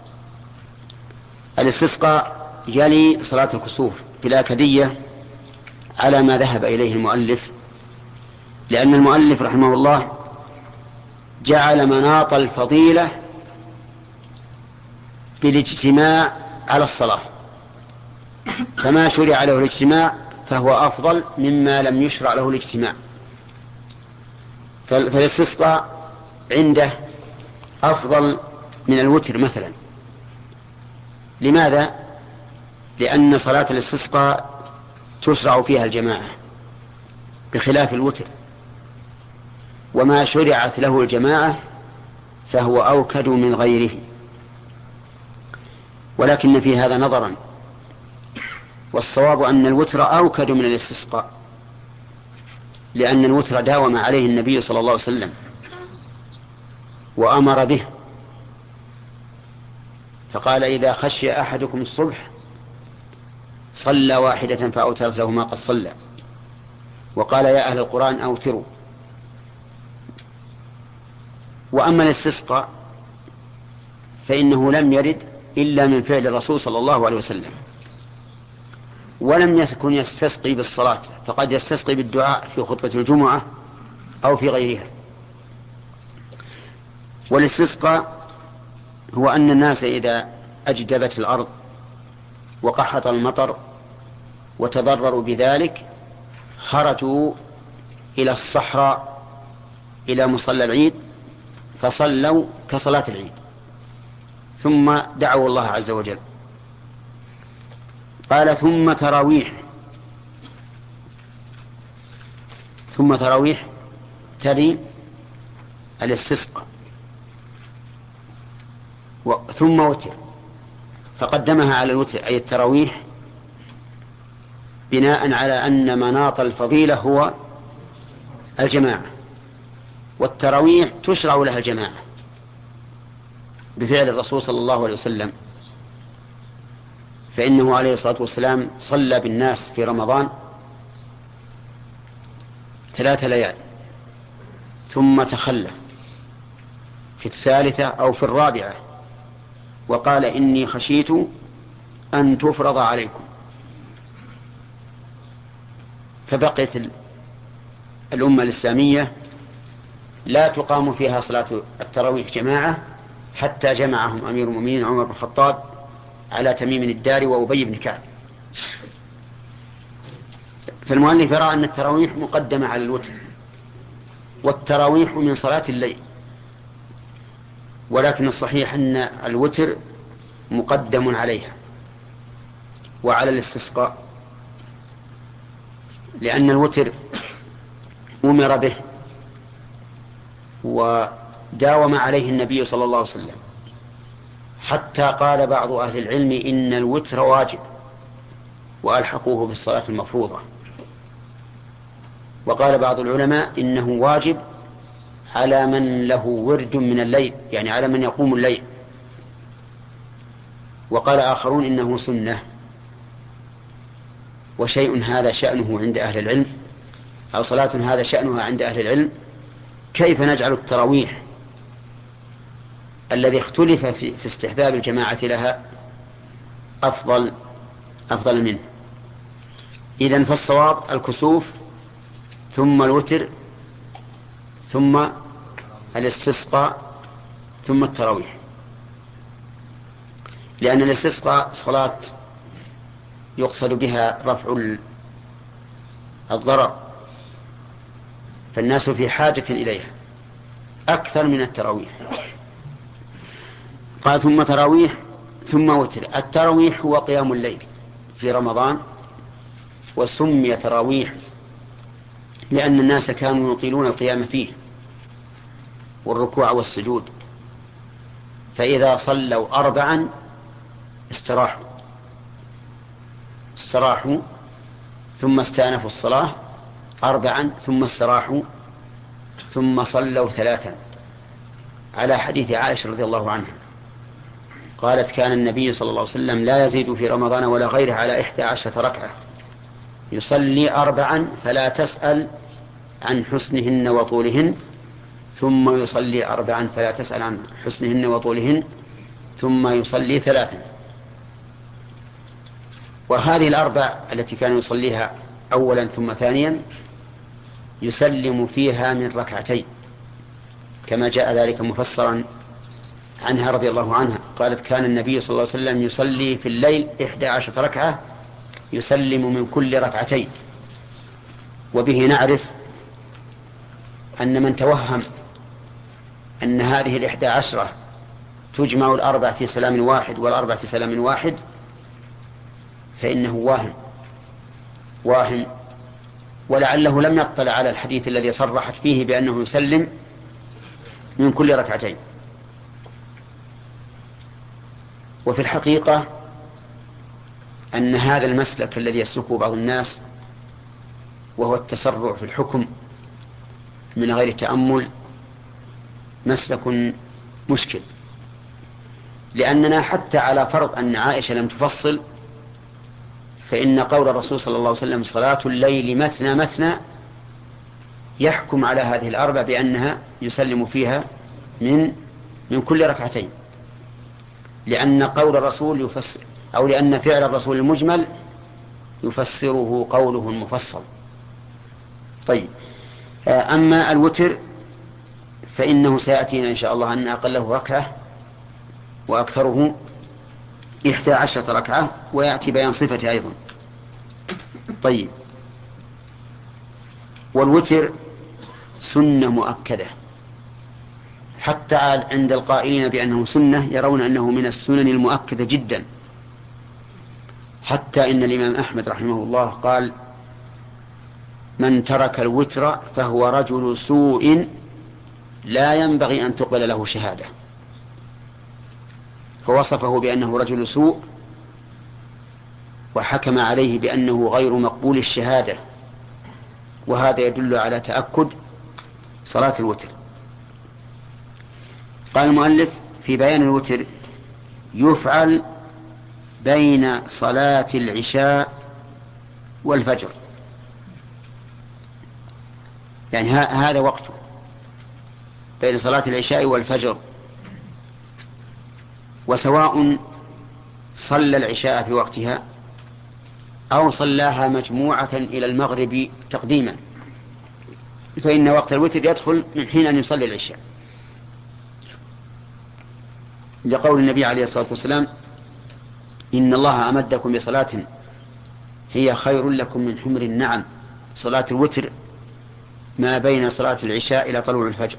الاستسقاء يلي صلاة الكسوف في الآكدية على ما ذهب إليه المؤلف، لأن المؤلف رحمه الله جعل مناط الفضيلة بالاجتماع على الصلاة، فما شرع له الاجتماع فهو أفضل مما لم يشرع له الاجتماع. فالاستسقاء عنده أفضل من الوتر مثلا. لماذا؟ لأن صلاة الاستسقاء تشرع فيها الجماعة بخلاف الوتر، وما شرعت له الجماعة فهو أوكد من غيره. ولكن في هذا نظرا، والصواب أن الوتر أوكد من الاستسقاء، لأن الوتر داوم عليه النبي صلى الله عليه وسلم وأمر به، فقال: إذا خشي أحدكم الصبح صلى واحدة فأوترت له ما قد صلى، وقال: يا أهل القرآن أوتروا. وأما الاستسقاء فإنه لم يرد إلا من فعل الرسول صلى الله عليه وسلم، ولم يكن يستسقي بالصلاة، فقد يستسقي بالدعاء في خطبة الجمعة أو في غيرها. والاستسقاء هو أن الناس إذا أجدبت الأرض وقحط المطر وتضرروا بذلك خرجوا إلى الصحراء إلى مصلى العيد فصلوا كصلاة العيد، ثم دعوا الله عز وجل. قال: ثم تراويح. ثم تراويح تلي الاستسقاء، ثم وتر. فقدمها على الوتر أي التراويح بناء على أن مناط الفضيلة هو الجماعة، والتراويح تشرع لها الجماعة بفعل الرسول صلى الله عليه وسلم، فإنه عليه الصلاة والسلام صلى بالناس في رمضان ثلاث ليال ثم تخلف في الثالثة أو في الرابعة وقال إني خشيت أن تفرض عليكم، فبقيت الأمة الإسلامية لا تقام فيها صلاة التراويح جماعة حتى جمعهم أمير المؤمنين عمر بن الخطاب على تميم الداري وأبي بن كعب. فالمؤلف يرى أن التراويح مقدمة على الوتر، والتراويح من صلاة الليل، ولكن الصحيح أن الوتر مقدم عليها وعلى الاستسقاء، لأن الوتر أمر به وداوم عليه النبي صلى الله عليه وسلم، حتى قال بعض أهل العلم إن الوتر واجب وألحقوه بالصلاة المفروضة، وقال بعض العلماء إنه واجب على من له ورد من الليل، يعني على من يقوم الليل، وقال آخرون إنه سنة. وشيء هذا شأنه عند أهل العلم، أو صلاة هذا شأنها عند أهل العلم، كيف نجعل التراويح الذي اختلف في, في استحباب الجماعة لها أفضل أفضل منه؟ إذن فالصواب الكسوف ثم الوتر ثم الاستسقاء ثم التراويح، لأن الاستسقاء صلاة يقصد بها رفع الضرر، فالناس في حاجة إليها أكثر من التراويح. قال ثم تراويح ثم وتر. التراويح هو قيام الليل في رمضان، وسمي تراويح لأن الناس كانوا يطيلون القيام فيه والركوع والسجود، فإذا صلوا أربعا استراحوا استراحوا ثم استأنفوا الصلاة أربعا ثم استراحوا ثم صلوا ثلاثا، على حديث عائشة رضي الله عنها قالت كان النبي صلى الله عليه وسلم لا يزيد في رمضان ولا غيره على إحدى عشرة ركعة، يصلي أربعا فلا تسأل عن حسنهن وطولهن، ثم يصلي أربعا فلا تسأل عن حسنهن وطولهن، ثم يصلي ثلاثا. وهذه الأربع التي كان يصليها أولا ثم ثانيا يسلم فيها من ركعتين، كما جاء ذلك مفسرا عنها رضي الله عنها قالت كان النبي صلى الله عليه وسلم يصلي في الليل إحدى عشرة ركعة يسلم من كل ركعتين. وبه نعرف أن من توهم أن هذه الإحدى عشرة تجمع الأربع في سلام واحد والأربع في سلام واحد فإنه واهم واهم ولعله لم يطلع على الحديث الذي صرحت فيه بأنه يسلم من كل ركعتين. وفي الحقيقة أن هذا المسلك الذي يسلكه بعض الناس وهو التسرع في الحكم من غير تأمل مسلك مشكل، لأننا حتى على فرض أن عائشة لم تفصل فإن قول الرسول صلى الله عليه وسلم صلاة الليل مثنى مثنى يحكم على هذه الأربع بأنها يسلم فيها من من كل ركعتين، لأن قول الرسول يفسر أو لأن فعل الرسول المجمل يفسره قوله المفصل. طيب، أما الوتر فإنه سيأتينا إن شاء الله أن أقله ركعة وأكثره إحدى عشرة ركعة، ويأتي بيان صفته أيضا. طيب، والوتر سنة مؤكدة، حتى عند القائلين بأنه سنة يرون أنه من السنن المؤكدة جدا، حتى إن الإمام أحمد رحمه الله قال من ترك الوتر فهو رجل سوء لا ينبغي أن تقبل له شهادة. فوصفه بأنه رجل سوء وحكم عليه بأنه غير مقبول الشهادة، وهذا يدل على تأكد صلاة الوتر. قال المؤلف في بيان الوتر: يفعل بين صلاة العشاء والفجر، يعني هذا وقته بين صلاة العشاء والفجر، وسواء صلى العشاء في وقتها أو صلاها مجموعة إلى المغرب تقديما، فإن وقت الوتر يدخل من حين أن يصلي العشاء، لقول النبي عليه الصلاة والسلام: إن الله أمدكم بصلاة هي خير لكم من حمر النعم، صلاة الوتر ما بين صلاة العشاء إلى طلوع الفجر.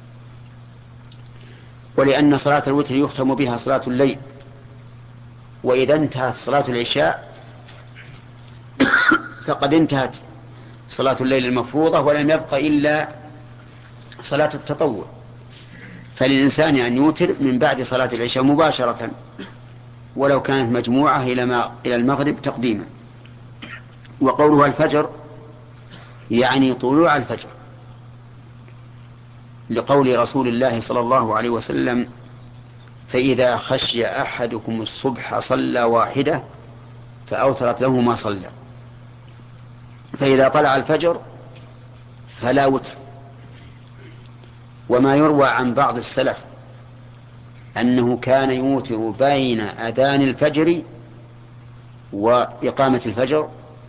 ولأن صلاة الوتر يختم بها صلاة الليل، وإذا انتهت صلاة العشاء فقد انتهت صلاة الليل المفروضة ولم يبق إلا صلاة التطوع، فللإنسان أن يوتر من بعد صلاة العشاء مباشرة ولو كانت مجموعة إلى المغرب تقديما. وقولها الفجر يعني طلوع الفجر، لقول رسول الله صلى الله عليه وسلم: فإذا خشي أحدكم الصبح صلى واحدة فأوترت له ما صلى. فإذا طلع الفجر فلا وتر. وما يروى عن بعض السلف أنه كان يوتر بين أذان الفجر وإقامة الفجر،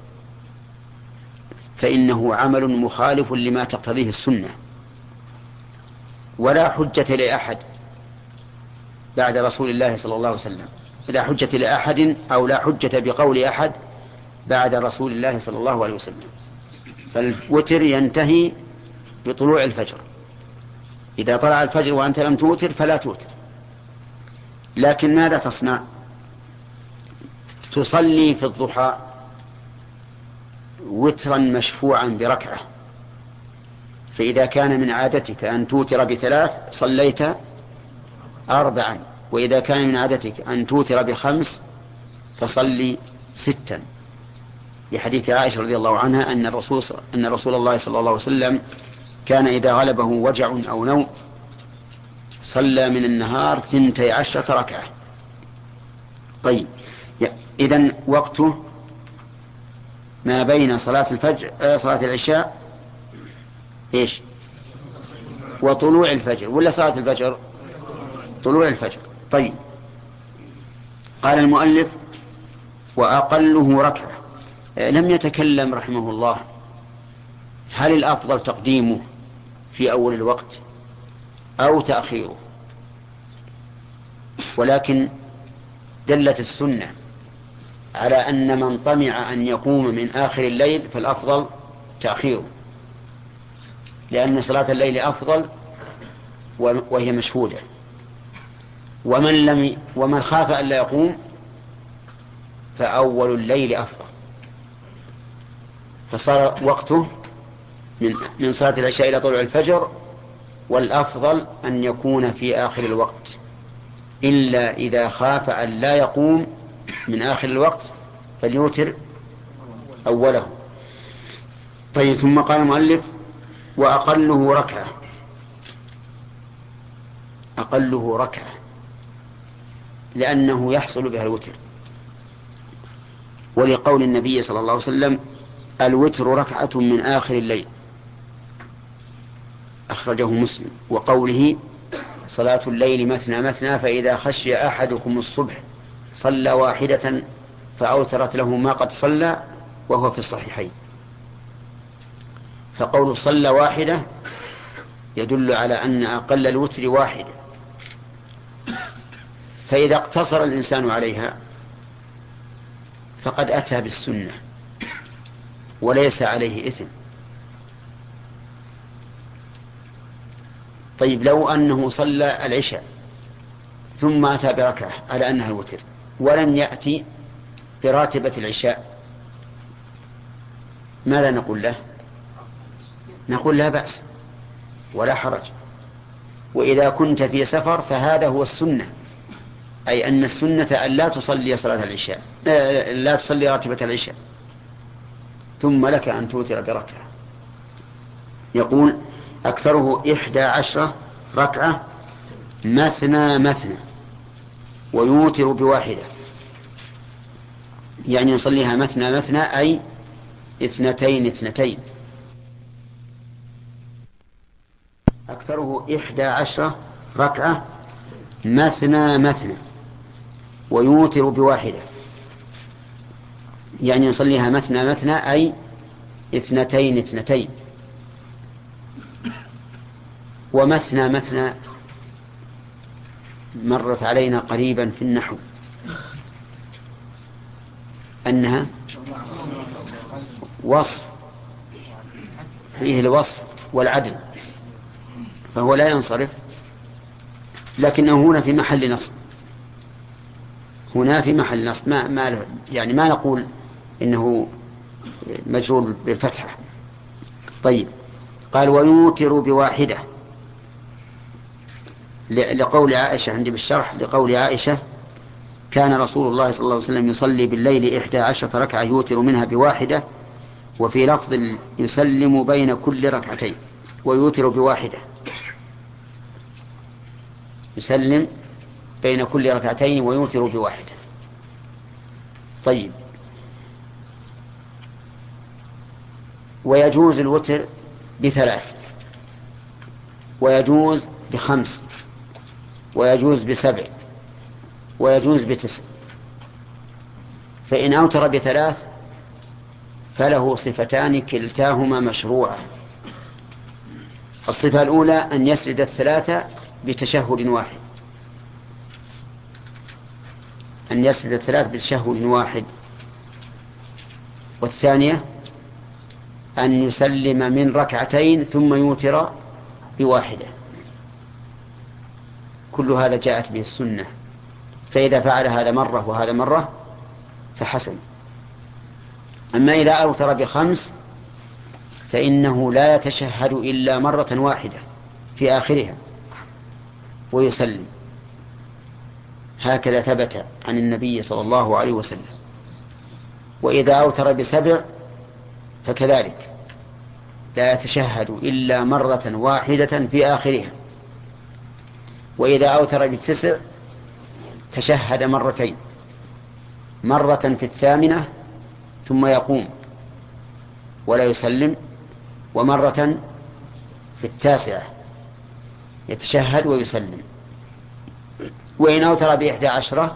فإنه عمل مخالف لما تقتضيه السنة، ولا حجة لأحد بعد رسول الله صلى الله عليه وسلم، لا حجة لأحد أو لا حجة بقول أحد بعد رسول الله صلى الله عليه وسلم. فالوتر ينتهي بطلوع الفجر، إذا طلع الفجر وأنت لم توتر فلا توتر. لكن ماذا تصنع؟ تصلي في الضحى وترا مشفوعا بركعة، فإذا كان من عادتك أن توتر بثلاث صليت أربعا، وإذا كان من عادتك أن توتر بخمس فصلي ستا، لحديث عائشة رضي الله عنها أن الرسول أن رسول الله صلى الله عليه وسلم كان إذا غلبه وجع أو نوم صلى من النهار ثنتي عشرة ركعة. طيب، إذن وقته ما بين صلاة الفجر آه صلاة العشاء إيش وطلوع الفجر، ولا صلاة الفجر؟ طلوع الفجر. طيب، قال المؤلف: وأقله ركعة. لم يتكلم رحمه الله هل الأفضل تقديمه في أول الوقت أو تأخيره، ولكن دلت السنة على أن من طمع أن يقوم من آخر الليل فالأفضل تأخيره، لأن صلاة الليل أفضل وهي مشهودة. ومن لم ومن خاف أن لا يقوم فأول الليل أفضل، فصار وقته من من صلاة العشاء إلى طلوع الفجر، والأفضل أن يكون في آخر الوقت، إلا إذا خاف أن لا يقوم من آخر الوقت فليوتر أوله. طيب، ثم قال المؤلف: وأقله ركعة. أقله ركعة لأنه يحصل بها الوتر، ولقول النبي صلى الله عليه وسلم: الوتر ركعة من آخر الليل، أخرجه مسلم. وقوله: صلاة الليل مثنى مثنى فإذا خشي أحدكم الصبح صلى واحدة فأوترت له ما قد صلى، وهو في الصحيحين. فقول صلى واحدة يدل على أن أقل الوتر واحدة، فإذا اقتصر الإنسان عليها فقد أتى بالسنة وليس عليه إثم. طيب، لو أنه صلى العشاء ثم أتى بركعة على أنها الوتر ولم يأتي براتبة العشاء، ماذا نقول له؟ نقول لا بأس ولا حرج. وإذا كنت في سفر فهذا هو السنة، أي أن السنة أن لا تصلي صلاة العشاء، لا تصلي راتبة العشاء ثم لك أن توتر بركعة. يقول أكثره إحدى عشرة ركعة مثنى مثنى ويوتر بواحدة، يعني يصليها مثنى مثنى أي اثنتين اثنتين. أكثره إحدى عشرة ركعة مثنى مثنى ويوتر بواحدة، يعني يصليها مثنى مثنى أي اثنتين اثنتين. ومثنى مثنى مرت علينا قريبا في النحو أنها وصف فيه الوصف والعدل، فهو لا ينصرف، لكنه هنا في محل نصب، هنا في محل نصب ما ما يعني ما نقول إنه مجرور بالفتحة. طيب، قال ويوتر بواحدة لقول عائشة عندي بالشرح، لقول عائشة كان رسول الله صلى الله عليه وسلم يصلي بالليل إحدى عشرة ركعة يوتر منها بواحدة، وفي لفظ يسلم بين كل ركعتين ويوتر بواحدة، يسلم بين كل ركعتين ويوتر بواحدة. طيب، ويجوز الوتر بثلاث، ويجوز بخمس، ويجوز بسبع، ويجوز بتسع. فإن أوتر بثلاث فله صفتان كلتاهما مشروعة. الصفة الأولى أن يسرد الثلاثة بتشهد واحد، أن يسرد الثلاث بتشهد واحد. والثانية أن يسلم من ركعتين ثم يوتر بواحدة. كل هذا جاءت به السنة، فإذا فعل هذا مرة وهذا مرة فحسن. أما إذا أوتر بخمس فإنه لا يتشهد إلا مرة واحدة في آخرها ويسلم. هكذا ثبت عن النبي صلى الله عليه وسلم. وإذا أوتر بسبع فكذلك لا يتشهد إلا مرة واحدة في آخرها. وإذا أوتر بالتسع تشهد مرتين، مرة في الثامنة ثم يقوم ولا يسلم، ومرة في التاسعة يتشهد ويسلم. وإن أوتر بإحدى عشرة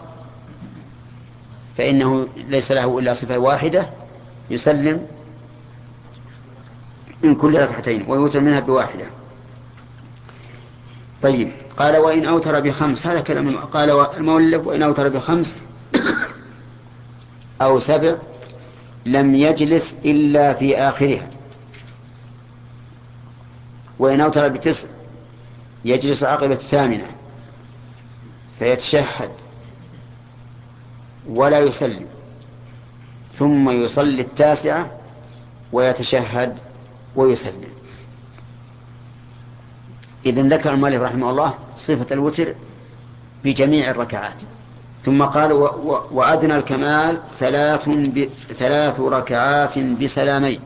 فإنه ليس له إلا صفة واحدة، يسلم من كل ركعتين ويوتر منها بواحدة. طيب، قال وإن أوتر بخمس، هذا كلام قال المؤلف وإن أوتر بخمس أو سبع لم يجلس إلا في آخرها. وإن أوتر بتسع يجلس عقب الثامنة فيتشهد ولا يسلم، ثم يصلي التاسعة ويتشهد ويسلم. إذن ذكر المؤلف رحمه الله صفة الوتر بجميع الركعات، ثم قال و و وأدنى الكمال ثلاث, ثلاث ركعات بسلامين.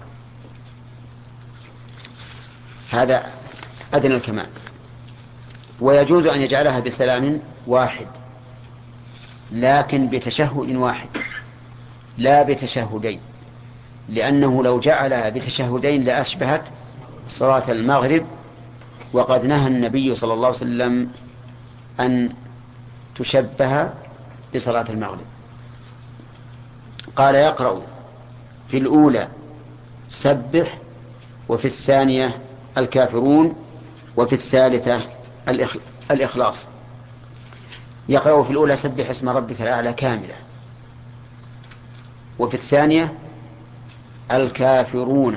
هذا أدنى الكمال. ويجوز أن يجعلها بسلام واحد، لكن بتشهد واحد لا بتشهدين، لأنه لو جعلها بتشهدين لأشبهت صلاة المغرب، وقد نهى النبي صلى الله عليه وسلم أن تشبه بصلاة المغرب. قال يقرأ في الأولى سبح، وفي الثانية الكافرون، وفي الثالثة الإخلاص. يقرأ في الأولى سبح اسم ربك الأعلى كاملة، وفي الثانية الكافرون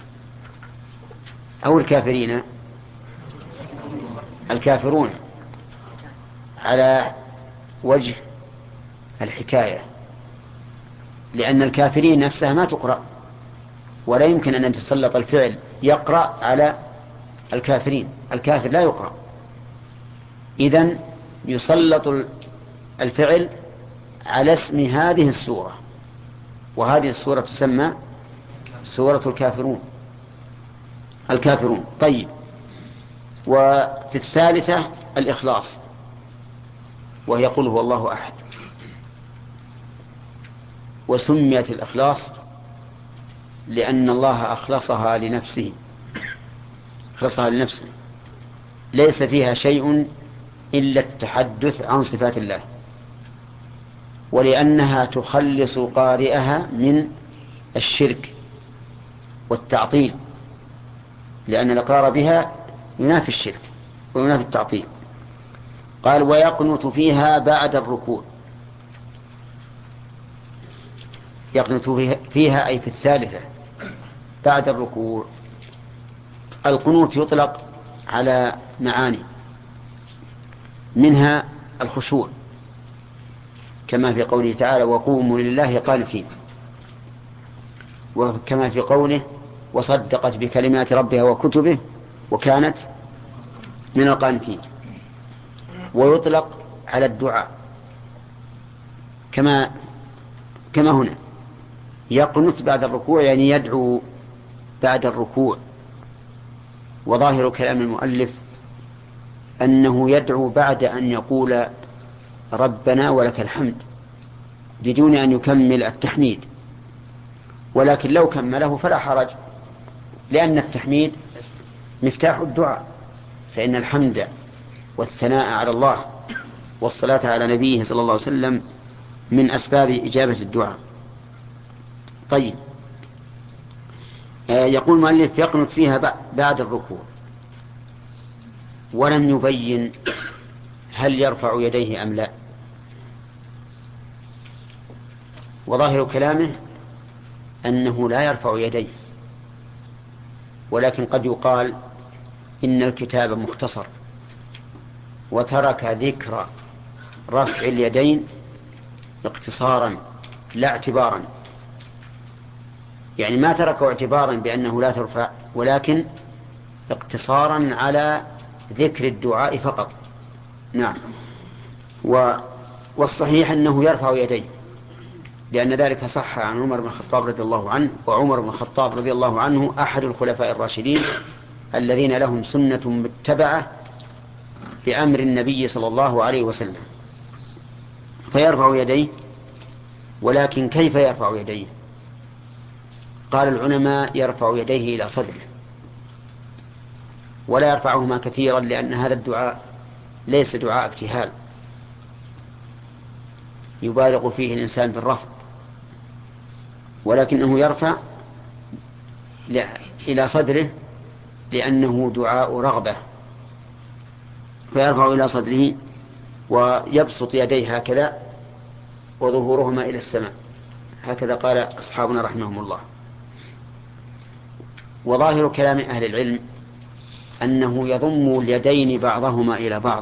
أو الكافرين، الكافرون على وجه الحكاية، لأن الكافرين نفسها ما تقرأ، ولا يمكن أن يتسلط الفعل يقرأ على الكافرين. الكافر لا يقرأ، إذن يسلط الفعل على اسم هذه السورة، وهذه السورة تسمى سورة الكافرون الكافرون طيب. وفي الثالثة الإخلاص، وهي قل هو الله أحد. وسميت الإخلاص لأن الله أخلصها لنفسه أخلصها لنفسه ليس فيها شيء إلا التحدث عن صفات الله، ولأنها تخلص قارئها من الشرك والتعطيل، لأن الإقرار بها ينافي الشرك وينافي التعطيل. قال ويقنت فيها بعد الركوع. يقنت فيها أي في الثالثة بعد الركوع. القنوت يطلق على معاني، منها الخشوع كما في قوله تعالى وقوموا لله قانتين، وكما في قوله وصدقت بكلمات ربها وكتبه وكانت من القانتين. ويطلق على الدعاء كما كما هنا يقنت بعد الركوع، يعني يدعو بعد الركوع. وظاهر كلام المؤلف أنه يدعو بعد أن يقول ربنا ولك الحمد بدون أن يكمل التحميد، ولكن لو كمله فلا حرج، لأن التحميد مفتاح الدعاء، فإن الحمد والثناء على الله والصلاة على نبيه صلى الله عليه وسلم من أسباب إجابة الدعاء. طيب يقول المؤلف يقنت فيها بعد الركوع، ولم يبين هل يرفع يديه أم لا. وظاهر كلامه أنه لا يرفع يديه، ولكن قد يقال إن الكتاب مختصر وترك ذكر رفع اليدين اقتصارا لا اعتبارا، يعني ما تركه اعتبارا بأنه لا ترفع، ولكن اقتصارا على ذكر الدعاء فقط. نعم. و والصحيح أنه يرفع يديه، لأن ذلك صح عن عمر بن الخطاب رضي الله عنه، وعمر بن الخطاب رضي الله عنه أحد الخلفاء الراشدين الذين لهم سنة متبعة بأمر النبي صلى الله عليه وسلم، فيرفع يديه. ولكن كيف يرفع يديه؟ قال العلماء يرفع يديه إلى صدره، ولا يرفعهما كثيرا، لأن هذا الدعاء ليس دعاء ابتهال يبالغ فيه الإنسان بالرفع، ولكنه يرفع إلى صدره لأنه دعاء رغبة، فيرفع إلى صدره ويبسط يديه هكذا وظهورهما إلى السماء، هكذا قال أصحابنا رحمهم الله. وظاهر كلام أهل العلم أنه يضم اليدين بعضهما إلى بعض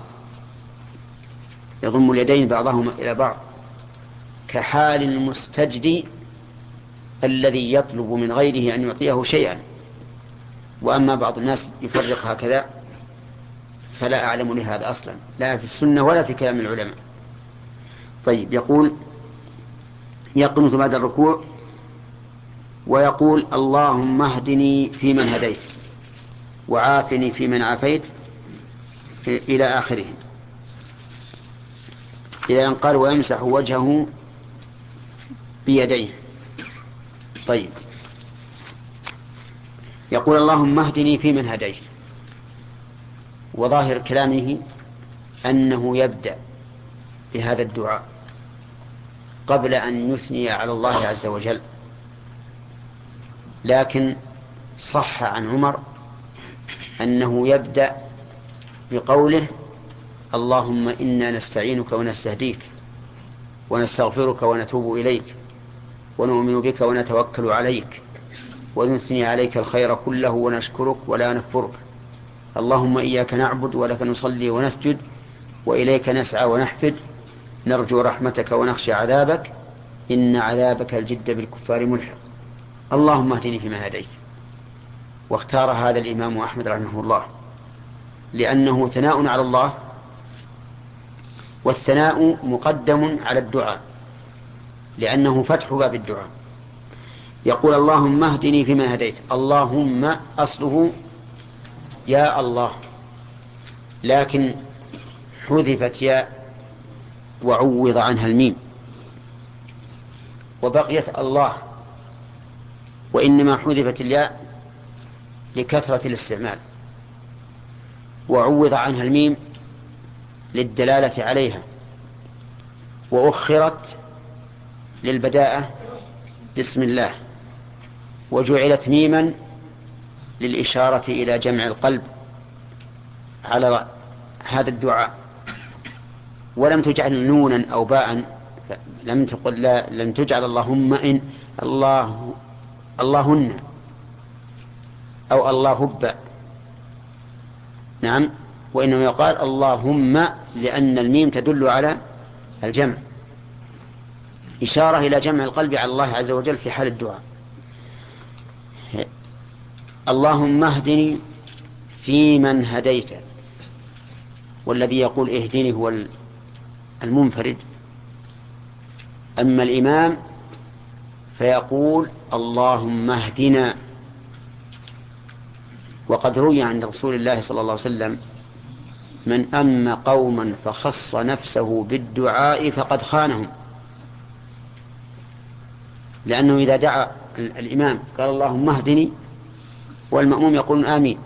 يضم اليدين بعضهما إلى بعض كحال المستجدي الذي يطلب من غيره أن يعطيه شيئا. وأما بعض الناس يفرق هكذا فلا أعلم لهذا أصلا، لا في السنة ولا في كلام العلماء. طيب يقول يقنت بعد الركوع ويقول اللهم اهدني فيمن هديت وعافني فيمن عافيت إلى آخره، إلى أن قال ويمسح وجهه بيديه. طيب يقول اللهم اهدني فيمن هديت، وظاهر كلامه أنه يبدأ بهذا الدعاء قبل أن يثني على الله عز وجل، لكن صح عن عمر أنه يبدأ بقوله اللهم إنا نستعينك ونستهديك ونستغفرك ونتوب إليك ونؤمن بك ونتوكل عليك ونثني عليك الخير كله ونشكرك ولا نكفرك، اللهم إياك نعبد ولك نصلي ونسجد وإليك نسعى ونحفد نرجو رحمتك ونخشى عذابك إن عذابك الجد بالكفار ملحق، اللهم اهدني فيمن هديت. واختار هذا الإمام أحمد رحمه الله لأنه ثناء على الله والثناء مقدم على الدعاء لأنه فتح باب الدعاء. يقول اللهم اهدني فيما هديت، اللهم أصله يا الله، لكن حذفت ياء وعوض عنها الميم وبقيت الله، وإنما حذفت الياء لكثرة الاستعمال وعوض عنها الميم للدلالة عليها، وأخرت للبداءة بسم الله، وجعلت ميما للإشارة إلى جمع القلب على هذا الدعاء، ولم تجعل نونا أو باء، لم تقل لا لم تجعل اللهم إن الله اللهن أو الله هب، نعم، وإنما يقال اللهم لأن الميم تدل على الجمع، إشارة إلى جمع القلب على الله عز وجل في حال الدعاء. اللهم اهدني في من هديت، والذي يقول اهدني هو المنفرد، أما الإمام فيقول اللهم اهدنا. وقد روي عن رسول الله صلى الله عليه وسلم من أم قوما فخص نفسه بالدعاء فقد خانهم، لأنه إذا دعا الإمام قال اللهم اهدني والمأموم يقول آمين،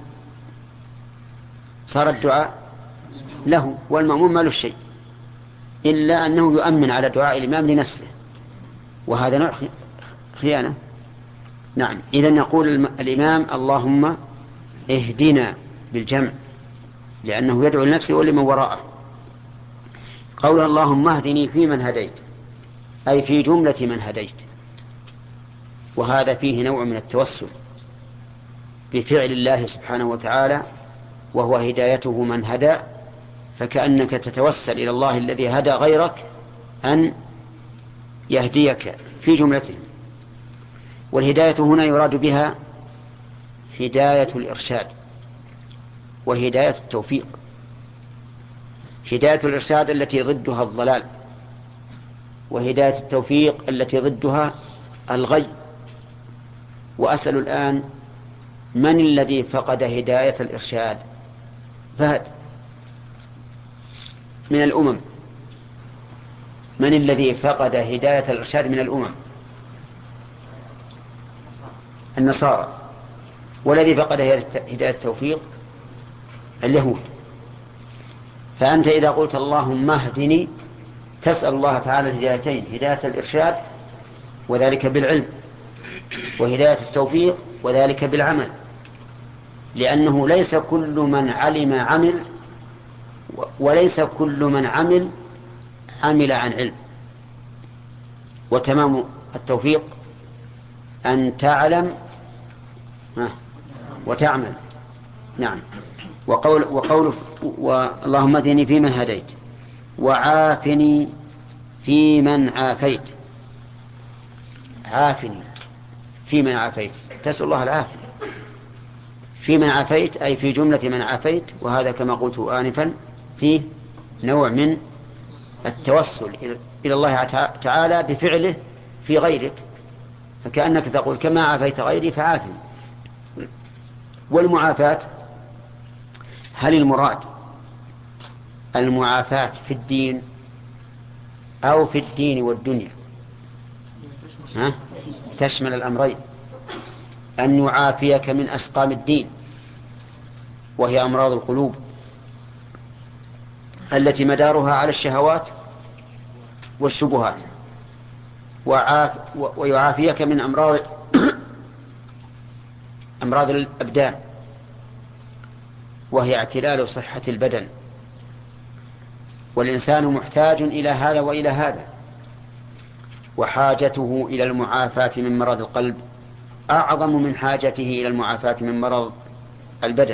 صار الدعاء له والمأموم ما له شيء إلا أنه يؤمن على دعاء الإمام لنفسه، وهذا نوع خيانة. نعم، إذن يقول الإمام اللهم اهدنا بالجمع لأنه يدعو لنفسه ولمن وراءه. قول اللهم اهدني في من هديت أي في جملة من هديت، وهذا فيه نوع من التوسل بفعل الله سبحانه وتعالى وهو هدايته من هدى، فكأنك تتوسل إلى الله الذي هدى غيرك أن يهديك في جملته. والهداية هنا يراد بها هداية الإرشاد وهداية التوفيق. هداية الإرشاد التي ضدها الضلال، وهداية التوفيق التي ضدها الغي. وأسأل الآن من الذي فقد هداية الإرشاد؟ فهد من الأمم، من الذي فقد هداية الإرشاد من الأمم؟ النصارى. والذي فقد هداية التوفيق اليهود. فأنت إذا قلت اللهم اهدني تسأل الله تعالى الهدايتين، هداية الإرشاد وذلك بالعلم، وهداية التوفيق وذلك بالعمل، لأنه ليس كل من علم عمل، وليس كل من عمل عمل عن علم. وتمام التوفيق أن تعلم وتعمل. نعم. وقول وقول اللهم اهدني فيمن هديت وعافني فيمن عافيت. عافني فيمن عافيت، تسأل الله العافية. فيمن عافيت أي في جملة من عافيت، وهذا كما قلت آنفا فيه نوع من التوسل إلى الله تعالى بفعله في غيرك، فكأنك تقول كما عافيت غيري فعافني. والمعافاة هل المراد المعافاة في الدين أو في الدين والدنيا؟ ها؟ تشمل الأمرين، أن يعافيك من أسقام الدين وهي أمراض القلوب التي مدارها على الشهوات والشبهات، وعاف ويعافيك من أمراض أمراض الأبدان وهي اعتلال صحة البدن، والإنسان محتاج إلى هذا وإلى هذا، وحاجته إلى المعافاة من مرض القلب أعظم من حاجته إلى المعافاة من مرض البدن.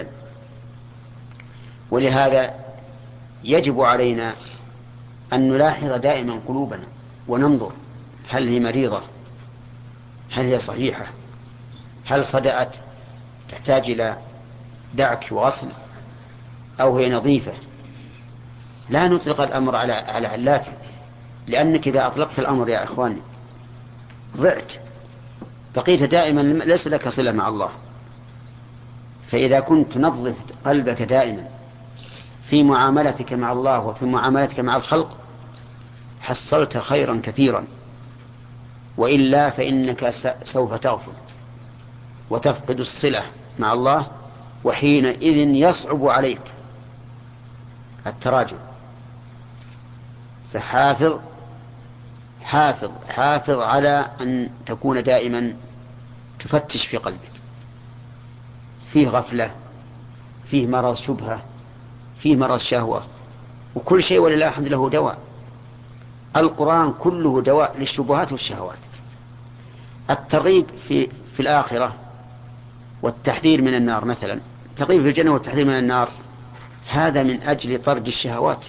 ولهذا يجب علينا أن نلاحظ دائما قلوبنا وننظر هل هي مريضة، هل هي صحيحة، هل صدأت تحتاج إلى دعك وغسل، أو هي نظيفة. لا نطلق الأمر على على علاته، لأنك إذا أطلقت الأمر يا إخواني ضعت، بقيت دائما ليس لك صلة مع الله. فإذا كنت تنظف قلبك دائما في معاملتك مع الله وفي معاملتك مع الخلق حصلت خيرا كثيرا، وإلا فإنك سوف تغفل وتفقد الصلة مع الله، وحينئذ يصعب عليك التراجع. فحافظ حافظ حافظ على أن تكون دائما تفتش في قلبك، فيه غفلة، فيه مرض شبهة، فيه مرض شهوة، وكل شيء ولله الحمد له دواء. القرآن كله دواء للشبهات والشهوات. الترغيب في في الآخرة والتحذير من النار مثلا، الترغيب في الجنة والتحذير من النار، هذا من أجل طرد الشهوات،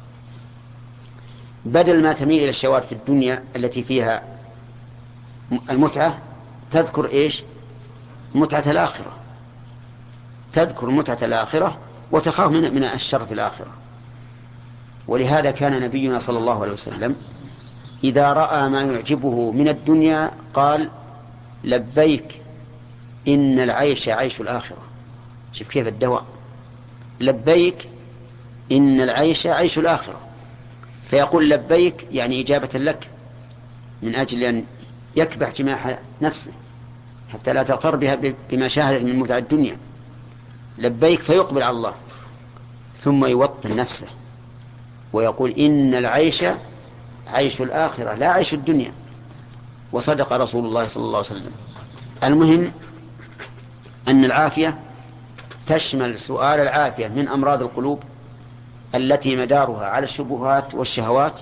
بدل ما تميل إلى الشهوات في الدنيا التي فيها المتعة تذكر إيش؟ متعة الآخرة، تذكر متعة الآخرة وتخاف من من الشر في الآخرة. ولهذا كان نبينا صلى الله عليه وسلم إذا رأى ما يعجبه من الدنيا قال لبيك إن العيش عيش الآخرة. شوف كيف الدواء، لبيك إن العيش عيش الآخرة. فيقول لبيك يعني إجابة لك، من أجل أن يكبح جماح نفسه حتى لا تغتر بها بما شاهدت من متع الدنيا. لبيك فيقبل على الله، ثم يوطن نفسه ويقول إن العيش عيش الآخرة لا عيش الدنيا. وصدق رسول الله صلى الله عليه وسلم. المهم أن العافية تشمل سؤال العافية من أمراض القلوب التي مدارها على الشبهات والشهوات،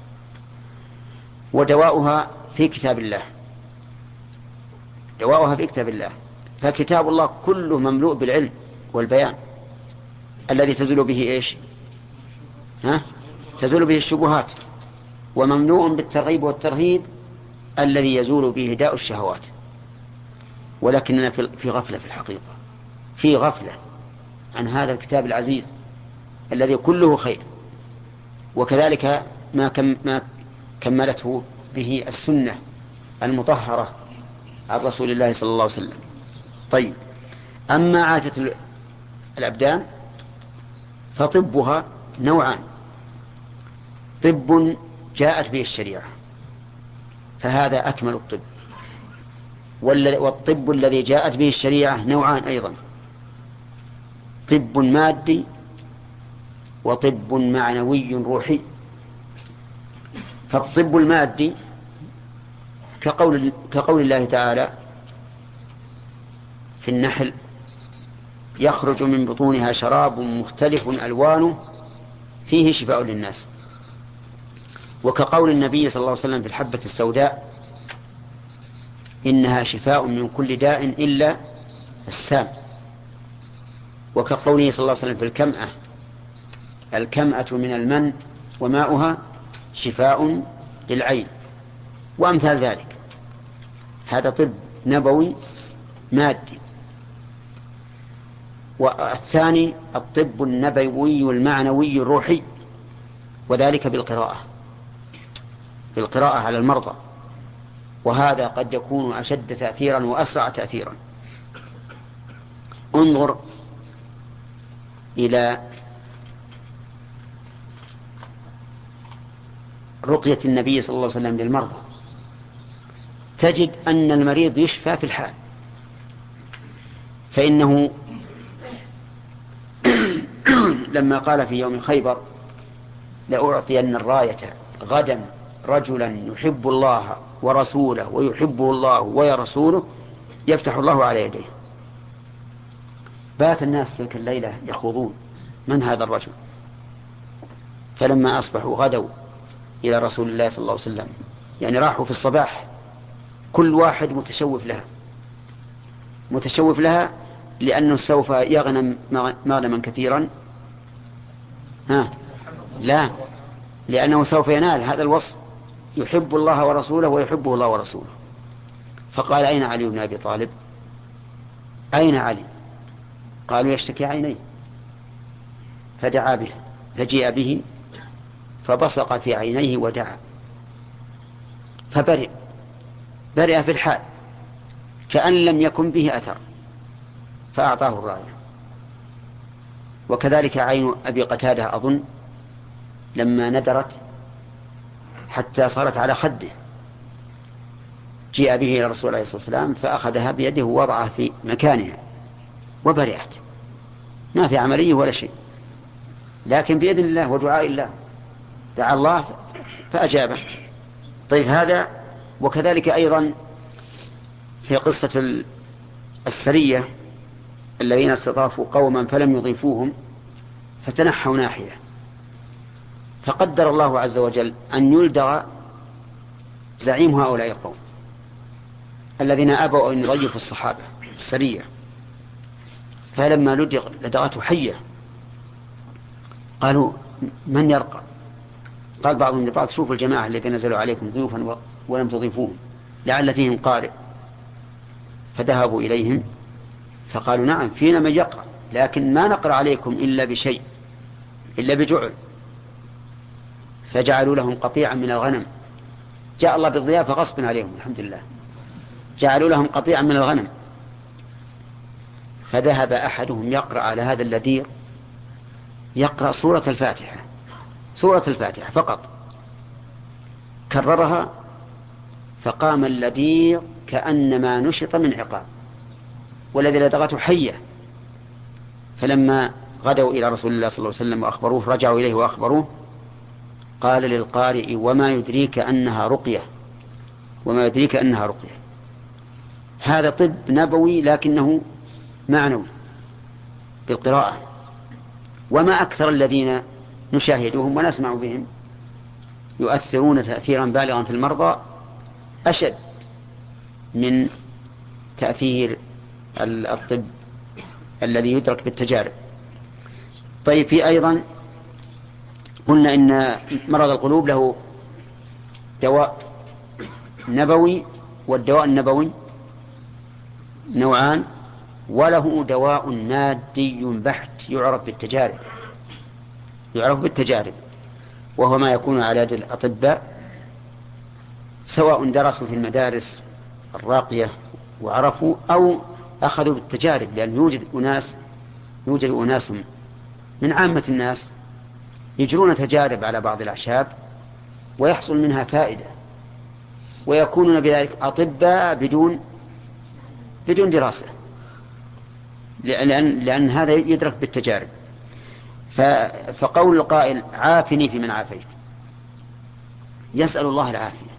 ودواؤها في كتاب الله، دواؤها في كتاب الله. فكتاب الله كله مملوء بالعلم والبيان الذي تزول به إيش؟ ها؟ تزول به الشبهات، ومملوء بالترغيب والترهيب الذي يزول به داء الشهوات. ولكننا في غفلة، في الحقيقة في غفلة عن هذا الكتاب العزيز الذي كله خير، وكذلك ما, كم ما كملته به السنة المطهرة عن رسول الله صلى الله عليه وسلم. طيب، أما عافية الأبدان فطبها نوعان: طب جاءت به الشريعة فهذا أكمل الطب، والطب الذي جاءت به الشريعة نوعان أيضا: طب مادي وطب معنوي روحي. فالطب المادي كقول, كقول الله تعالى في النحل: يخرج من بطونها شراب مختلف ألوانه فيه شفاء للناس. وكقول النبي صلى الله عليه وسلم في الحبة السوداء: إنها شفاء من كل داء إلا السام. وكقوله صلى الله عليه وسلم في الكمأة: الكمأة من المن وماؤها شفاء للعين، وأمثال ذلك. هذا طب نبوي مادي. والثاني الطب النبوي المعنوي الروحي، وذلك بالقراءة بالقراءة على المرضى، وهذا قد يكون أشد تأثيرا وأسرع تأثيرا. انظر إلى رقية النبي صلى الله عليه وسلم للمرضى، تجد أن المريض يشفى في الحال. فإنه لما قال في يوم خيبر: لأعطين الراية غدا رجلا يحب الله ورسوله ويحبه الله ورسوله يفتح الله على يديه. بات الناس تلك الليلة يخوضون: من هذا الرجل؟ فلما أصبحوا غدوا إلى رسول الله صلى الله عليه وسلم، يعني راحوا في الصباح، كل واحد متشوف لها متشوف لها لأنه سوف يغنم مغنما كثيرا. ها لا، لأنه سوف ينال هذا الوصف: يحب الله ورسوله ويحبه الله ورسوله. فقال: أين علي بن أبي طالب؟ أين علي؟ قالوا: يشتكي عينيه. فدعا به، فجيء به فبصق في عينيه ودعا فبرئ، برئ في الحال كأن لم يكن به أثر، فأعطاه الراية. وكذلك عين أبي قتادة أظن لما ندرت حتى صارت على خده، جيء به إلى رسول الله صلى الله عليه وسلم فأخذها بيده ووضعها في مكانها وبرئت، ما في عملية ولا شيء، لكن بإذن الله ودعاء الله، دعا الله فأجابه. طيب هذا. وكذلك أيضا في قصة السرية الذين استضافوا قوما فلم يضيفوهم فتنحوا ناحية، فقدر الله عز وجل أن يلدغ زعيم هؤلاء القوم الذين أبوا أن يضيفوا الصحابة السرية، فلما لدغ لدغته حية قالوا من يرقى؟ قال بعضهم لبعض شوفوا الجماعة الذين نزلوا عليكم ضيوفا ولم تضيفوهم لعل فيهم قارئ، فذهبوا إليهم فقالوا نعم فينا من يقرأ، لكن ما نقرأ عليكم إلا بشيء إلا بجعل، فجعلوا لهم قطيعا من الغنم. جاء الله بالضيافة غصبا عليهم الحمد لله، جعلوا لهم قطيعا من الغنم، فذهب أحدهم يقرأ على هذا اللدير، يقرأ سورة الفاتحة، سورة الفاتحة فقط، كررها فقام اللدير كأنما نشط من عقاب، والذي لدغته حية. فلما غدوا إلى رسول الله صلى الله عليه وسلم وأخبروه، رجعوا إليه وأخبروه، قال للقارئ وما يدريك أنها رقية، وما يدريك أنها رقية. هذا طب نبوي لكنه معنوي بالقراءة. وما أكثر الذين نشاهدهم ونسمع بهم يؤثرون تأثيرا بالغا في المرضى أشد من تأثير الطب الذي يدرك بالتجارب. طيب في أيضا قلنا إن مرض القلوب له دواء نبوي، والدواء النبوي نوعان، وله دواء مادي بحت يعرف بالتجارب، يعرف بالتجارب وهو ما يكون على يد الأطباء سواء درسوا في المدارس الراقية وعرفوا أو أخذوا بالتجارب، لأن يوجد أناس يوجد أناس من عامة الناس يجرون تجارب على بعض الأعشاب ويحصل منها فائدة، ويكونون بذلك أطباء بدون بدون دراسة، لأن, لأن هذا يدرك بالتجارب. فقول القائل عافني في من عافيت، يسأل الله العافية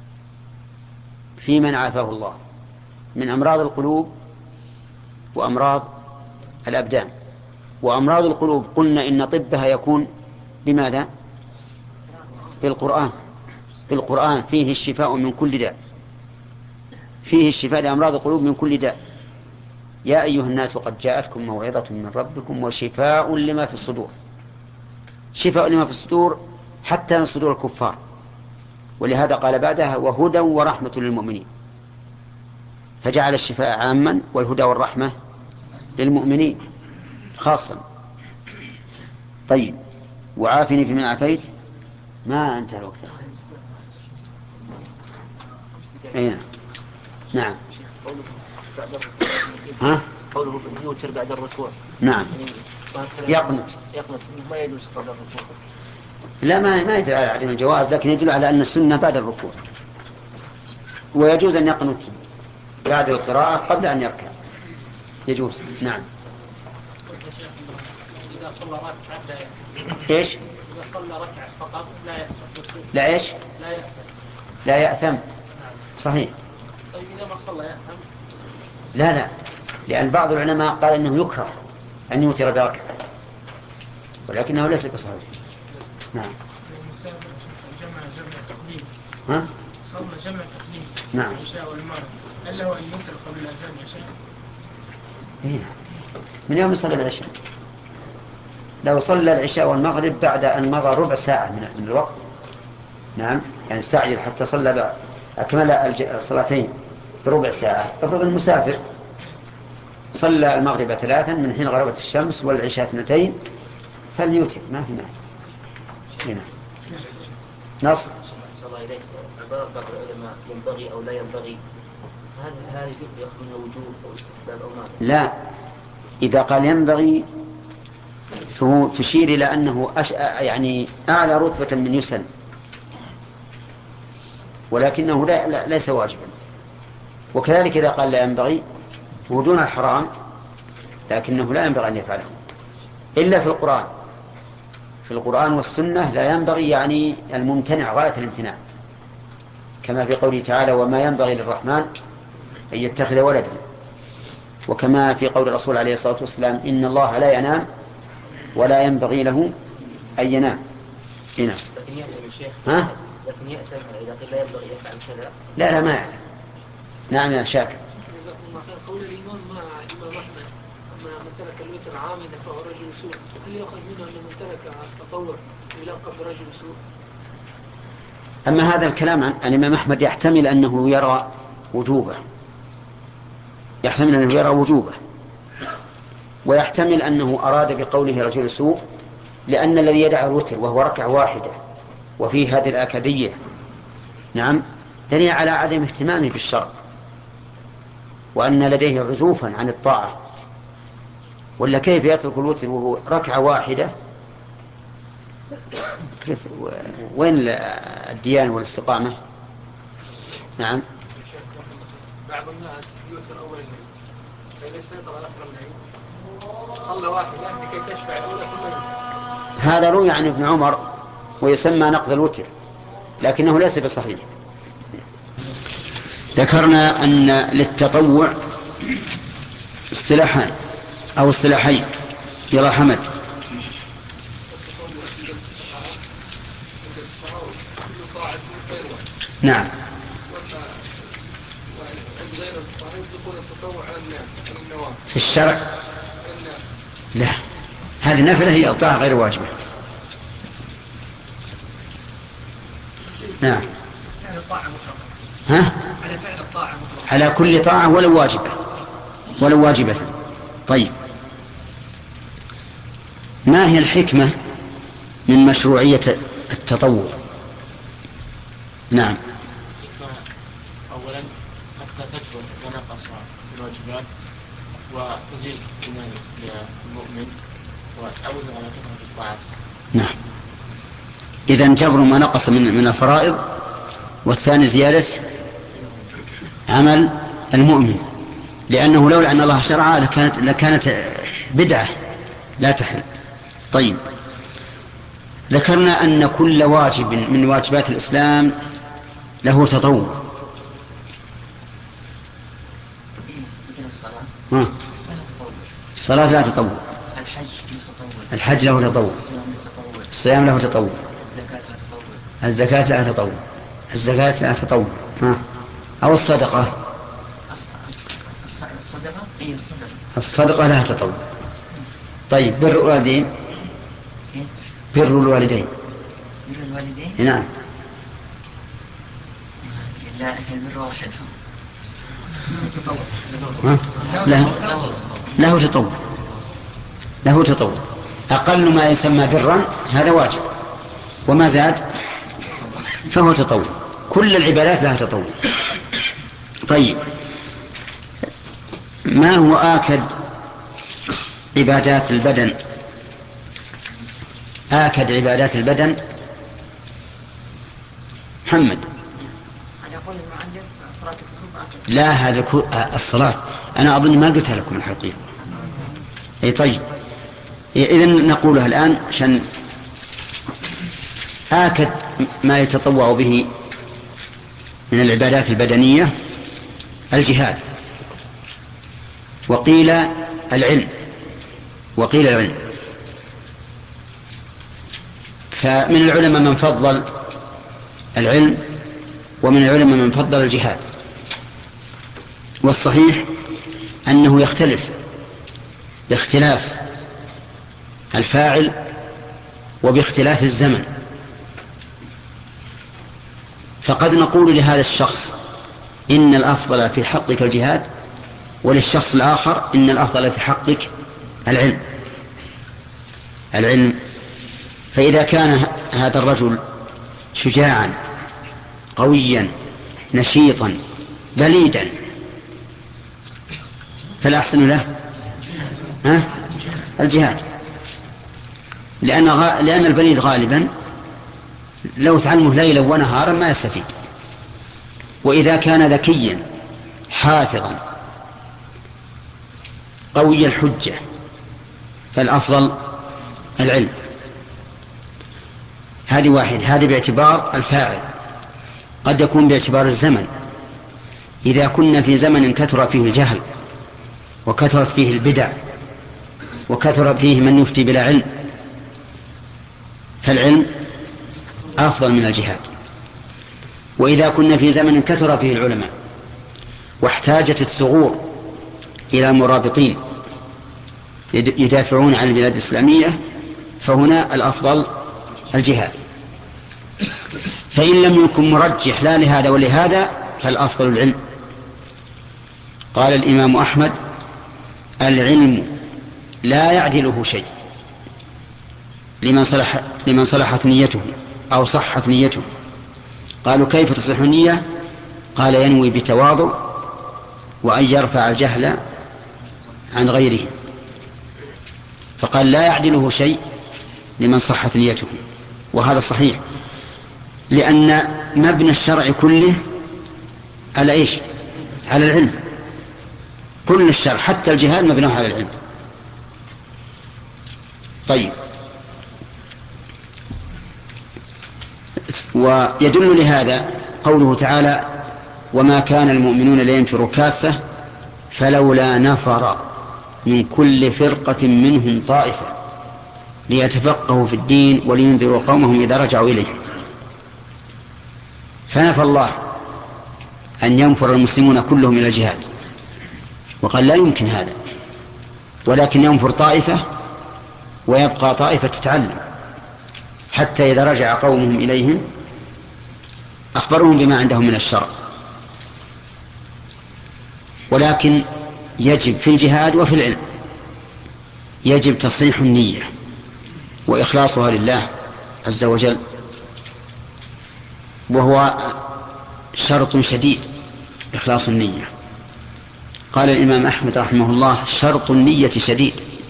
في من عافاه الله من أمراض القلوب وأمراض الأبدان. وأمراض القلوب قلنا إن طبها يكون بماذا؟ بالقرآن، بالقرآن فيه الشفاء من كل داء، فيه الشفاء لأمراض القلوب من كل داء. يا أيها الناس قد جاءتكم موعظة من ربكم وشفاء لما في الصدور، شفاء لما في الصدور حتى من صدور الكفار. ولهذا قال بعدها وهدى ورحمة للمؤمنين، فجعل الشفاء عاما والهدى والرحمة للمؤمنين خاصا. طيب وعافني في من عافيت، ما انتهى الوقت. ايه نعم. ها قوله يوتر بعد الركوع، نعم يقنط يقنط ما يجوز قبل الركوع. لا ما ما يدل على عدم الجواز، لكن يدل على أن السنة بعد الركوع، ويجوز أن يقنط بعد القراءة قبل أن يركع، يجوز. نعم. إذا صلى ركعة لا يأثم. إيش؟ إذا صلى ركعة فقط لا يأثم. لا إيش؟ لا يأثم. لا يأثم. صحيح. طيب إذا ما صلى يأثم؟ لا لا، لأن بعض العلماء قال إنه يكره أن يوتر بركعة، ولكنه ليس بصحيح. نعم. جمع جمع تقديم. ها؟ صلى جمع تقديم. نعم. العشاء والمغرب، هل له أن يوتر قبل الأذان العشاء؟ هنا. من يوم صلى العشاء، لو صلى العشاء والمغرب بعد أن مضى ربع ساعة من الوقت، نعم، يعني استعجل حتى صلى أكمل الصلاتين بربع ساعة. افرض المسافر صلى المغرب ثلاثا من حين غربت الشمس والعشاء اثنتين، فليوتر ما في مانع. هنا. نص. صلى الله إليك بعض العلماء ينبغي أو لا ينبغي، هل هذا يأخذ منها وجوب أو استحباب أو ماذا؟ لا، إذا قال ينبغي فهو تشير إلى أنه أش... يعني أعلى رتبة من يسن، ولكنه لا... لا... ليس واجبا. وكذلك إذا قال لا ينبغي فهو دون الحرام، لكنه لا ينبغي أن يفعله إلا في القرآن. في القرآن والسنة لا ينبغي يعني الممتنع غاية الامتناع، كما في قوله تعالى وما ينبغي للرحمن أن يتخذ ولدا، وكما في قول الرسول عليه الصلاة والسلام إن الله لا ينام ولا ينبغي له أن ينام. هنا لكن يأتم الشيخ ها؟ لكن يأتم إذا قيل لا ينبغي يفعل كذا. لا لا ما يعلم. نعم يا شاكر. جزاكم الله خير. قول الإمام مع الإمام أحمد أما من ترك الوتر عامدا فهو رجل سوء، هل يؤخذ منه أن من ترك التطوع يلقب برجل سوء؟ أما هذا الكلام عن الإمام أحمد يحتمل أنه يرى وجوبه، يحتمل أنه يرى وجوبه، ويحتمل أنه أراد بقوله رجل سوء لأن الذي يدع الوتر وهو ركعة واحدة وفيه هذه الآكدية نعم دليل على عدم اهتمامه بالشرع، وأن لديه عزوفا عن الطاعة. ولا كيف يترك الوتر وهو ركعة واحدة؟ كيف وين الديانة والاستقامة؟ نعم. بعض الناس يوتر أول الليل فإذا استيقظ آخر الليل صلى واحدة لكي تشفع الأولى ثم يوتر. هذا روي عن ابن عمر ويسمى نقض الوتر، لكنه ليس بصحيح. ذكرنا أن للتطوع اصطلاحان أو اصطلاحين يرى حمد. نعم. في الشرع لا، هذه نفلة هي الطاعة غير واجبة. نعم. ها؟ على فعل الطاعة على كل طاعة ولو واجبة ولو واجبة. طيب، ما هي الحكمة من مشروعية التطوع؟ نعم. أولا حتى تكبر ونقص الواجبات وتزيد إيمان للمؤمن وتعود على كثرة الطاعات. نعم. إذن جبر ما نقص من من الفرائض، والثاني زيادة عمل المؤمن، لأنه لولا أن الله شرع لكانت لكانت بدعة لا تحل. طيب، ذكرنا أن كل واجب من واجبات الإسلام له تطوع. ها. الصلاة لا تطوع، الحج له تطوع، الصيام له تطوع، الزكاة لا تطوع، الزكاة لا تطوع. ها. أو الصدقة، الصدقة هي الصدقة الصدقة لها تطوع. طيب، بر الوالدين، بر الوالدين بر الوالدين نعم. لا، البر واحد له له تطوع، له تطوع. أقل ما يسمى برا هذا واجب، وما زاد فهو تطوع. كل العبادات لها تطوع. طيب، ما هو آكد عبادات البدن؟ آكد عبادات البدن محمد. لا، هذا الصلاة أنا أظن ما قلتها لكم الحقيقة. أي طيب، إذن نقولها الآن عشان آكد ما يتطوع به من العبادات البدنية الجهاد، وقيل العلم، وقيل العلم. فمن العلماء من فضل العلم، ومن العلماء من فضل الجهاد. والصحيح أنه يختلف باختلاف الفاعل وباختلاف الزمن. فقد نقول لهذا الشخص إن الأفضل في حقك الجهاد، وللشخص الآخر إن الأفضل في حقك العلم العلم فإذا كان هذا الرجل شجاعا قويا نشيطا بليدا، فالأحسن له ها الجهاد، لأن غ... لأن البليد غالبا لو تعلمه ليلا ونهارا ما يستفيد. وإذا كان ذكيا حافظا قوي الحجة فالأفضل العلم. هذه واحد، هذه باعتبار الفاعل. قد يكون باعتبار الزمن، إذا كنا في زمن كثر فيه الجهل وكثرت فيه البدع وكثر فيه من يفتي بلا علم فالعلم أفضل من الجهاد. وإذا كنا في زمن كثر فيه العلماء واحتاجت الثغور إلى مرابطين يدافعون عن البلاد الإسلامية فهنا الأفضل الجهاد. فإن لم يكن مرجح لا لهذا ولهذا فالأفضل العلم. قال الإمام أحمد: العلم لا يعدله شيء لمن صلح لمن صلحت نيته أو صحت نيته. قالوا: كيف تصح النية؟ قال: ينوي بتواضع وأن يرفع الجهل عن غيره. فقال: لا يعدله شيء لمن صحت نيته، وهذا صحيح، لأن مبنى الشرع كله على إيش؟ على العلم. كل الشرع حتى الجهاد مبناه على العلم. طيب، ويدل لهذا قوله تعالى: وما كان المؤمنون لينفروا كافة فلولا نفر من كل فرقة منهم طائفة ليتفقهوا في الدين ولينذروا قومهم إذا رجعوا إليه. فنفى الله أن ينفر المسلمون كلهم إلى الجهاد، وقال: لا يمكن هذا، ولكن ينفر طائفة ويبقى طائفة تتعلم، حتى إذا رجع قومهم إليهم أخبرهم بما عندهم من الشرع. ولكن يجب في الجهاد وفي العلم يجب تصحيح النية وإخلاصها لله عز وجل، وهو شرط شديد إخلاص النية. قال الإمام أحمد رحمه الله: شرط النية شديد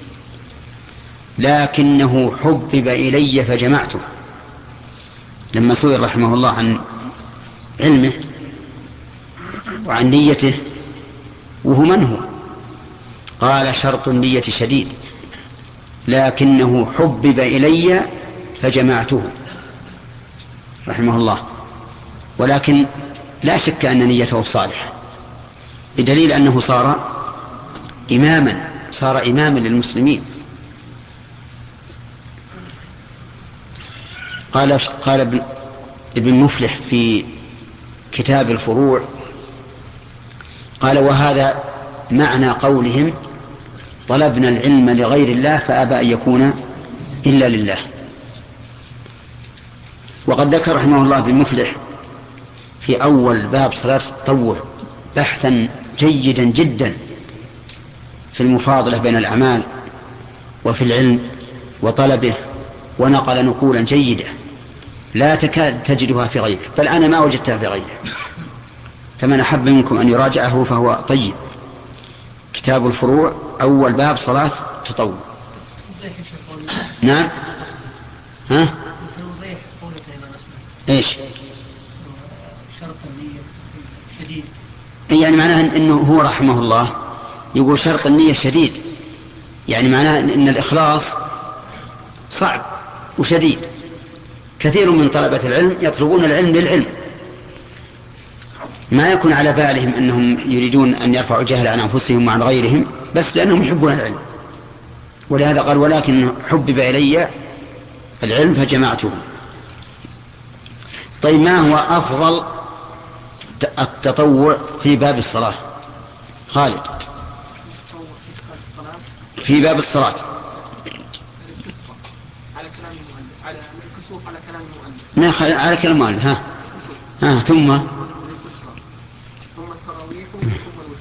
لكنه حبب إلي فجمعته. لما سئل رحمه الله عن علمه وعن نيته وهو من هو، قال: شرط النية شديد لكنه حبب إلي فجمعته رحمه الله. ولكن لا شك أن نيته صالحة، بدليل أنه صار إماما صار إماما للمسلمين. قال قال ابن, ابن مفلح في كتاب الفروع، قال: وهذا معنى قولهم: طلبنا العلم لغير الله فأبى أن يكون إلا لله. وقد ذكر رحمه الله ابن مفلح في أول باب صلاة التطوع بحثا جيدا جدا في المفاضلة بين الأعمال وفي العلم وطلبه، ونقل نقولا جيدة لا تكاد تجدها في غيره، بل أنا ما وجدتها في غيره. فمن أحب منكم أن يراجعه فهو طيب. كتاب الفروع أول باب صلاة التطوع. نعم. ها؟ إيش؟ شرط النية شديد. يعني معناه إنه هو رحمه الله يقول شرط النية شديد، يعني معناه إن الإخلاص صعب وشديد. كثير من طلبة العلم يطلبون العلم للعلم، ما يكون على بالهم أنهم يريدون أن يرفعوا جهل عن أنفسهم وعن غيرهم، بس لأنهم يحبون العلم. ولهذا قال: ولكن حبب إلي العلم فجمعته. طيب، ما هو أفضل التطوع في باب الصلاة؟ خالد. في باب الصلاة على كلام المؤلف، على الكسوف على كلام المؤلف، ما خل... على كلام المؤلف. ها ها ثم الاستسقاء، ثم التراويح، ثم الوتر.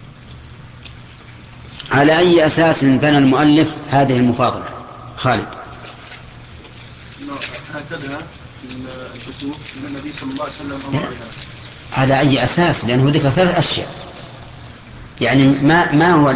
على أي أساس بنى المؤلف هذه المفاضلة؟ خالد. هكذا الكسوف من النبي صلى الله عليه وسلم أمر بها. على أي أساس؟ لأنه ذكر ثلاث أشياء، يعني ما ما هو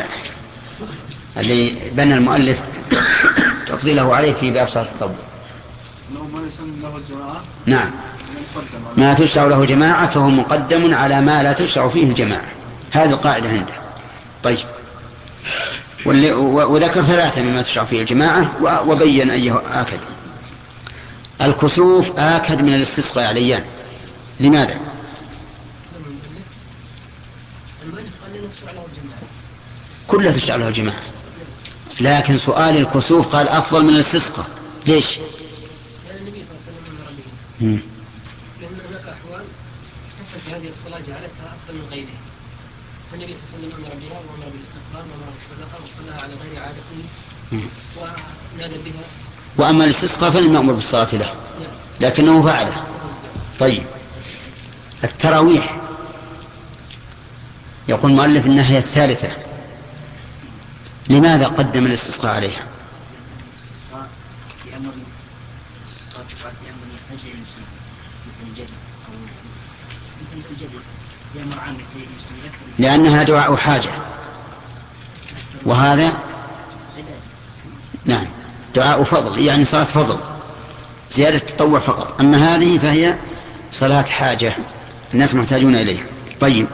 اللي بنى المؤلف تفضيله عليه في باب صلاة التطوع؟ أنه ما يسمى له الجماعة. نعم، ما تشرع له جماعة فهو مقدم على ما لا تشرع فيه الجماعة، هذه القاعدة عنده. طيب، وذكر ثلاثة مما تشرع فيه الجماعة وبين أيه آكد. الكسوف آكد من الاستسقاء عليان. لماذا؟ كلها تشرع له الجماعة، لكن سؤال الكسوف قال أفضل من الاستسقاء. ليش؟ لأن النبي صلى الله عليه وسلم أمر به، لأن هناك أحوال في هذه الصلاة جعلتها أفضل من غيرها، فالنبي صلى الله عليه وسلم أمر بها وأمر بالاستغفار وأمر بالصدقة وصلاها على غير عادته ونادى بها. وأما الاستسقاء فالمأمور بالصلاة له لكنه فعله. طيب، التراويح يقول المؤلف إنها هي الثالثة، لماذا قدم الاستسقاء عليها؟ الاستسقاء بأمر الاستسقاء بأمر يحتاج إلى المسلم مثل الجدل أو مثل الجدل بأمر عام يحتاج المسلم لأنها دعاء حاجة، وهذا نعم دعاء فضل، يعني صلاة فضل زيادة تطوع فقط. أما هذه فهي صلاة حاجة الناس محتاجون إليها. طيب،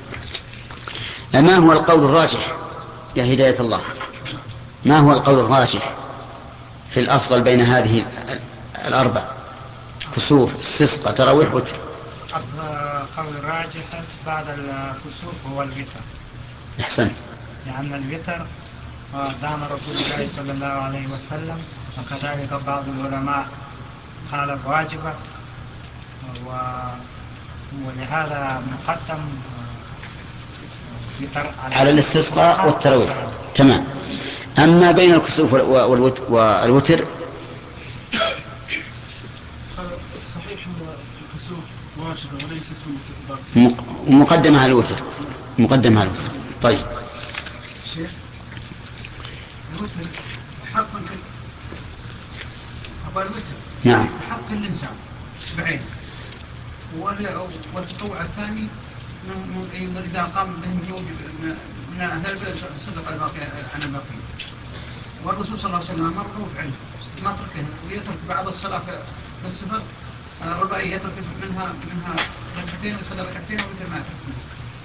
ما هو القول الراجح يا هداية الله؟ ما هو القول الراجح في الأفضل بين هذه الأربع: كسوف، استسقاء، تراويح، وتر؟ القول الراجح بعد الكسوف هو الوتر. أحسنت. لأن الوتر دام رسول الله صلى الله عليه وسلم، وكذلك بعض العلماء قال واجبة، ولهذا مقدم على الاستسقاء والتراويح. تمام. أما بين الكسوف والوتر صحيح الكسوف واجبة وليست من مقدمة على الوتر، مقدمة على الوتر. طيب، شيخ الوتر حق أبا الوتر نعم حق الإنسان بعينه، والتطوع الثاني إذا قام بهم يوجب من أهل البلد صدق الباقي عن الباقين. والرسول صلى الله عليه وسلم أمره فعله ما تركه، ويترك بعض الصلاة في السفر الرباعية يترك منها منها ركعتين ويصلي ركعتين ومثل ما يترك منها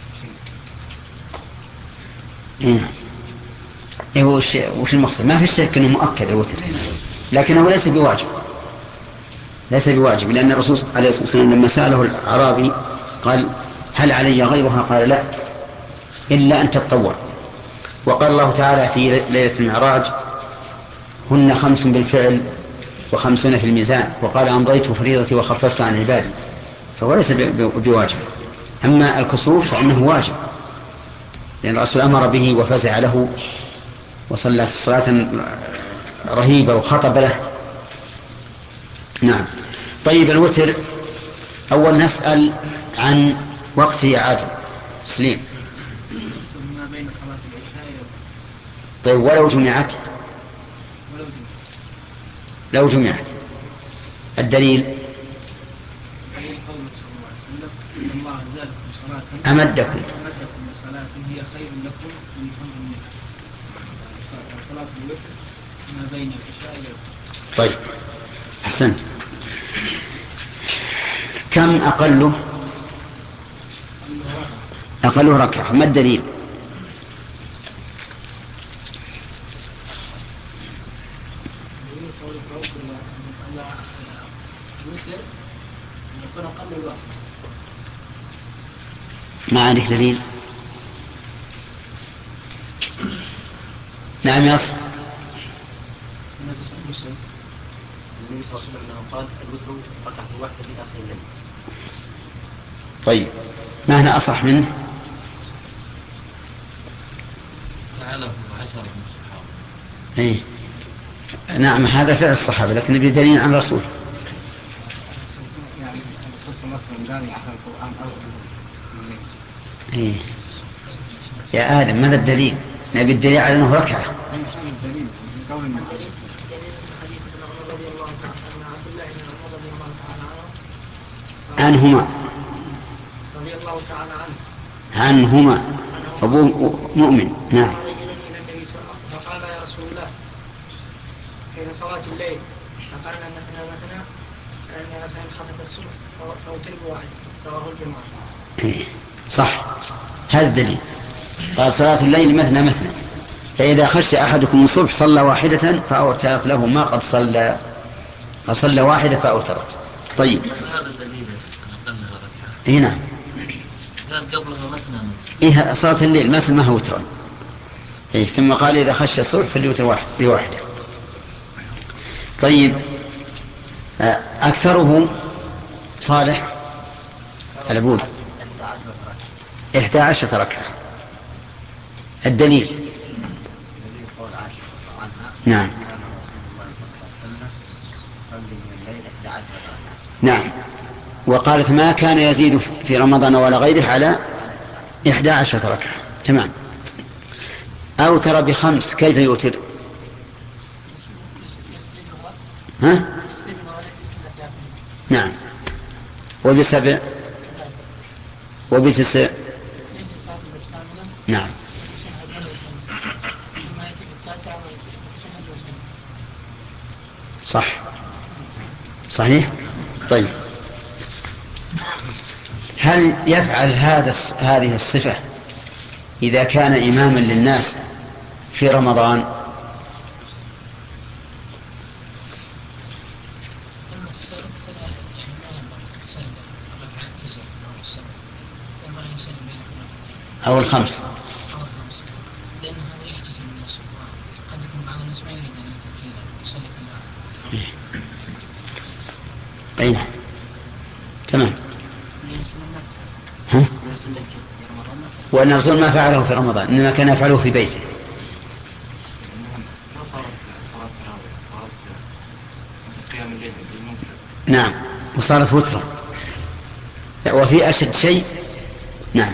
شيء. إيه وش وش المقصد؟ ما في شك إنه مؤكد الوتر، لكنه ليس بواجب، ليس بواجب، لأن الرسول عليه الصلاة والسلام لما سأله الأعرابي قال: هل علي غيرها؟ قال: لا، إلا أن تتطوع. وقال الله تعالى في ليلة المعراج: هن خمس بالفعل وخمسون في الميزان. وقال: أمضيت فريضتي وخففت عن عبادي، فهو ليس بواجب. أما الكسوف فإنه واجب، لأن الرسول أمر به وفزع له وصلى صلاة رهيبة وخطب له. نعم. طيب، الوتر أول نسأل عن وقته عادل. سليم. طيب، ولو جمعت لو جمعت الدليل أمدكم صلاة هي خير لكم من حمر النعم. صلاة الوتر ما بين العشاء إلى الفجر. طيب، أحسنت. كم أقله؟ أقله ركعة. ما الدليل؟ ما عندك دليل؟ نعم يا أصل. النبي صلى الله عليه وسلم قال: الوتر ركعة واحدة في آخر الليل. طيب، ما هنا أصح منه؟ فعله عشرة من الصحابة. إيه نعم، هذا فعل الصحابة، لكن بدليل عن الرسول. يعني الرسول صلى الله عليه وسلم قال يحفظ القرآن أول. إيه يا آدم، ماذا الدليل؟ نبي الدليل على أنه ركعة. الدليل من قول النبي. رضي الله عنهما رضي الله تعالى عنه عنهما أبو مؤمن. نعم. فقال يا رسول الله حين صلاة الليل فقال مثنى مثنى فإن فإن خفت الصبح فأوتر بواحد رواه الجماعة. صح، هذا الدليل. قال صلاة الليل مثنى مثنى، فإذا خشى أحدكم الصبح صلى واحدة فأوترت له ما قد صلى، فصلى واحدة فأوترت. طيب. هذا الدليل هنا قال قبلها مثنى مثنى. إيه صلاة الليل ما سماها وترا. إيه ثم قال إذا خشى الصبح فليوتر واحد بواحدة. طيب أكثره صالح العبود إحدى عشرة ركعة. الدليل نعم نعم وقالت ما كان يزيد في رمضان ولا غيره على إحدى عشرة ركعة. تمام. أوتر بخمس كيف يوتر؟ ها؟ نعم. وبسبع وبتسع. نعم. صح صحيح. طيب هل يفعل هذا هذه الصفة إذا كان إماما للناس في رمضان؟ أو الخمس؟ لأن هذا يحجز الناس قد يكون بعض الناس ما يريد أن يترك يصلي كلها. أي نعم. تمام. ها؟ وأن الرسول ما فعله في رمضان إنما كان يفعله في بيته. نعم وصارت وترا. وفي أشد شيء. نعم.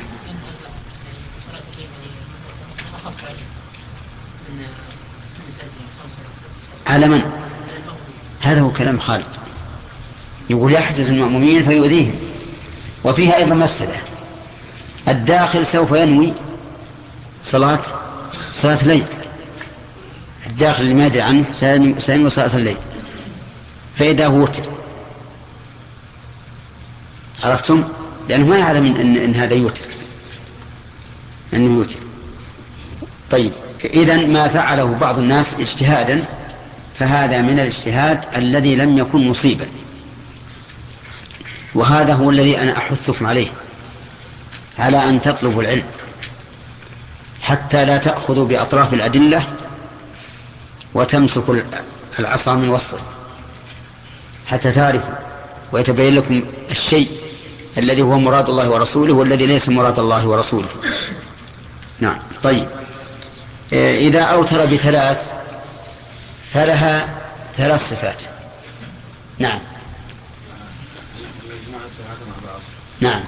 على من؟ هذا هو كلام خالد، يقول يحجز المأمومين فيؤذيهم. وفيها أيضا مفسدة، الداخل سوف ينوي صلاة صلاة الليل، الداخل اللي ما يدري عنه سينوي صلاة الليل، فإذا هو وتر عرفتم؟ لأنه ما يعلم إن, إن, إن هذا يوتر أنه يوتر. طيب إذن ما فعله بعض الناس اجتهادا فهذا من الاجتهاد الذي لم يكن مصيبا، وهذا هو الذي أنا أحثكم عليه، على أن تطلبوا العلم حتى لا تأخذوا بأطراف الأدلة وتمسكوا العصا من وسط، حتى تعرفوا ويتبين لكم الشيء الذي هو مراد الله ورسوله والذي ليس مراد الله ورسوله. نعم. طيب إذا أوتر بثلاث فلها ثلاث صفات. نعم نعم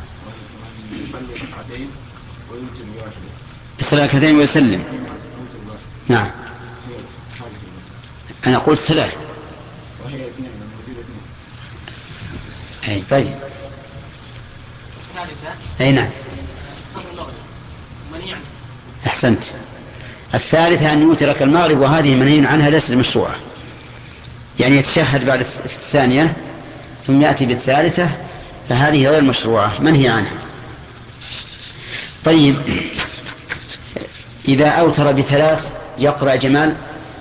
يصلي ركعتين ويسلم. نعم أنا قلت ثلاث. أي طيب. أي نعم أحسنت. الثالثة أن يوترك المغرب، وهذه منهي عنها ليست مشروعة، يعني يتشهد بعد الثانية ثم يأتي بالثالثة، فهذه غير مشروعة منهي عنها. طيب إذا أوتر بثلاث يقرأ جمال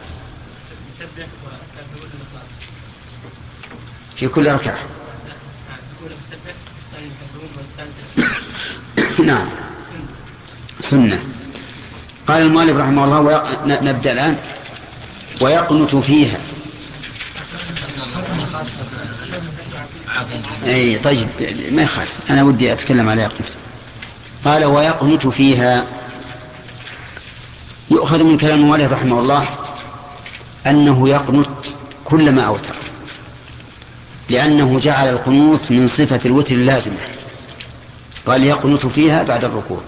في كل ركعة. نعم سنة. قال المؤلف رحمه الله ويق... نبدأ الآن ويقنت فيها. أي طيب ما يخالف، أنا ودي أتكلم على يقنت. قال ويقنت فيها. يؤخذ من كلام المؤلف رحمه الله أنه يقنت كلما أوتر، لأنه جعل القنوت من صفة الوتر اللازمة، قال يقنت فيها بعد الركوع.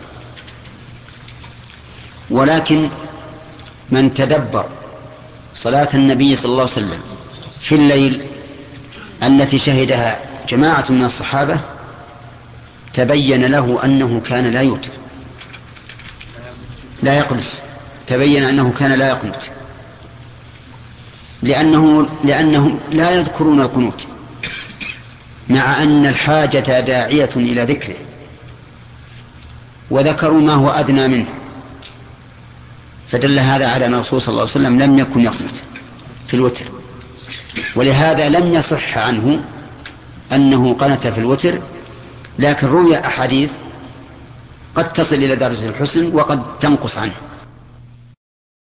ولكن من تدبر صلاة النبي صلى الله عليه وسلم في الليل التي شهدها جماعة من الصحابة تبين له أنه كان لا يوتر لا يقنط تبين أنه كان لا يقنط لأنه لأنهم لا يذكرون القنوت مع أن الحاجة داعية إلى ذكره، وذكروا ما هو أدنى منه، فدل هذا على أن الرسول صلى الله عليه وسلم لم يكن يقنط في الوتر، ولهذا لم يصح عنه أنه قنت في الوتر، لكن روي أحاديث قد تصل إلى درجة الحسن وقد تنقص عنه.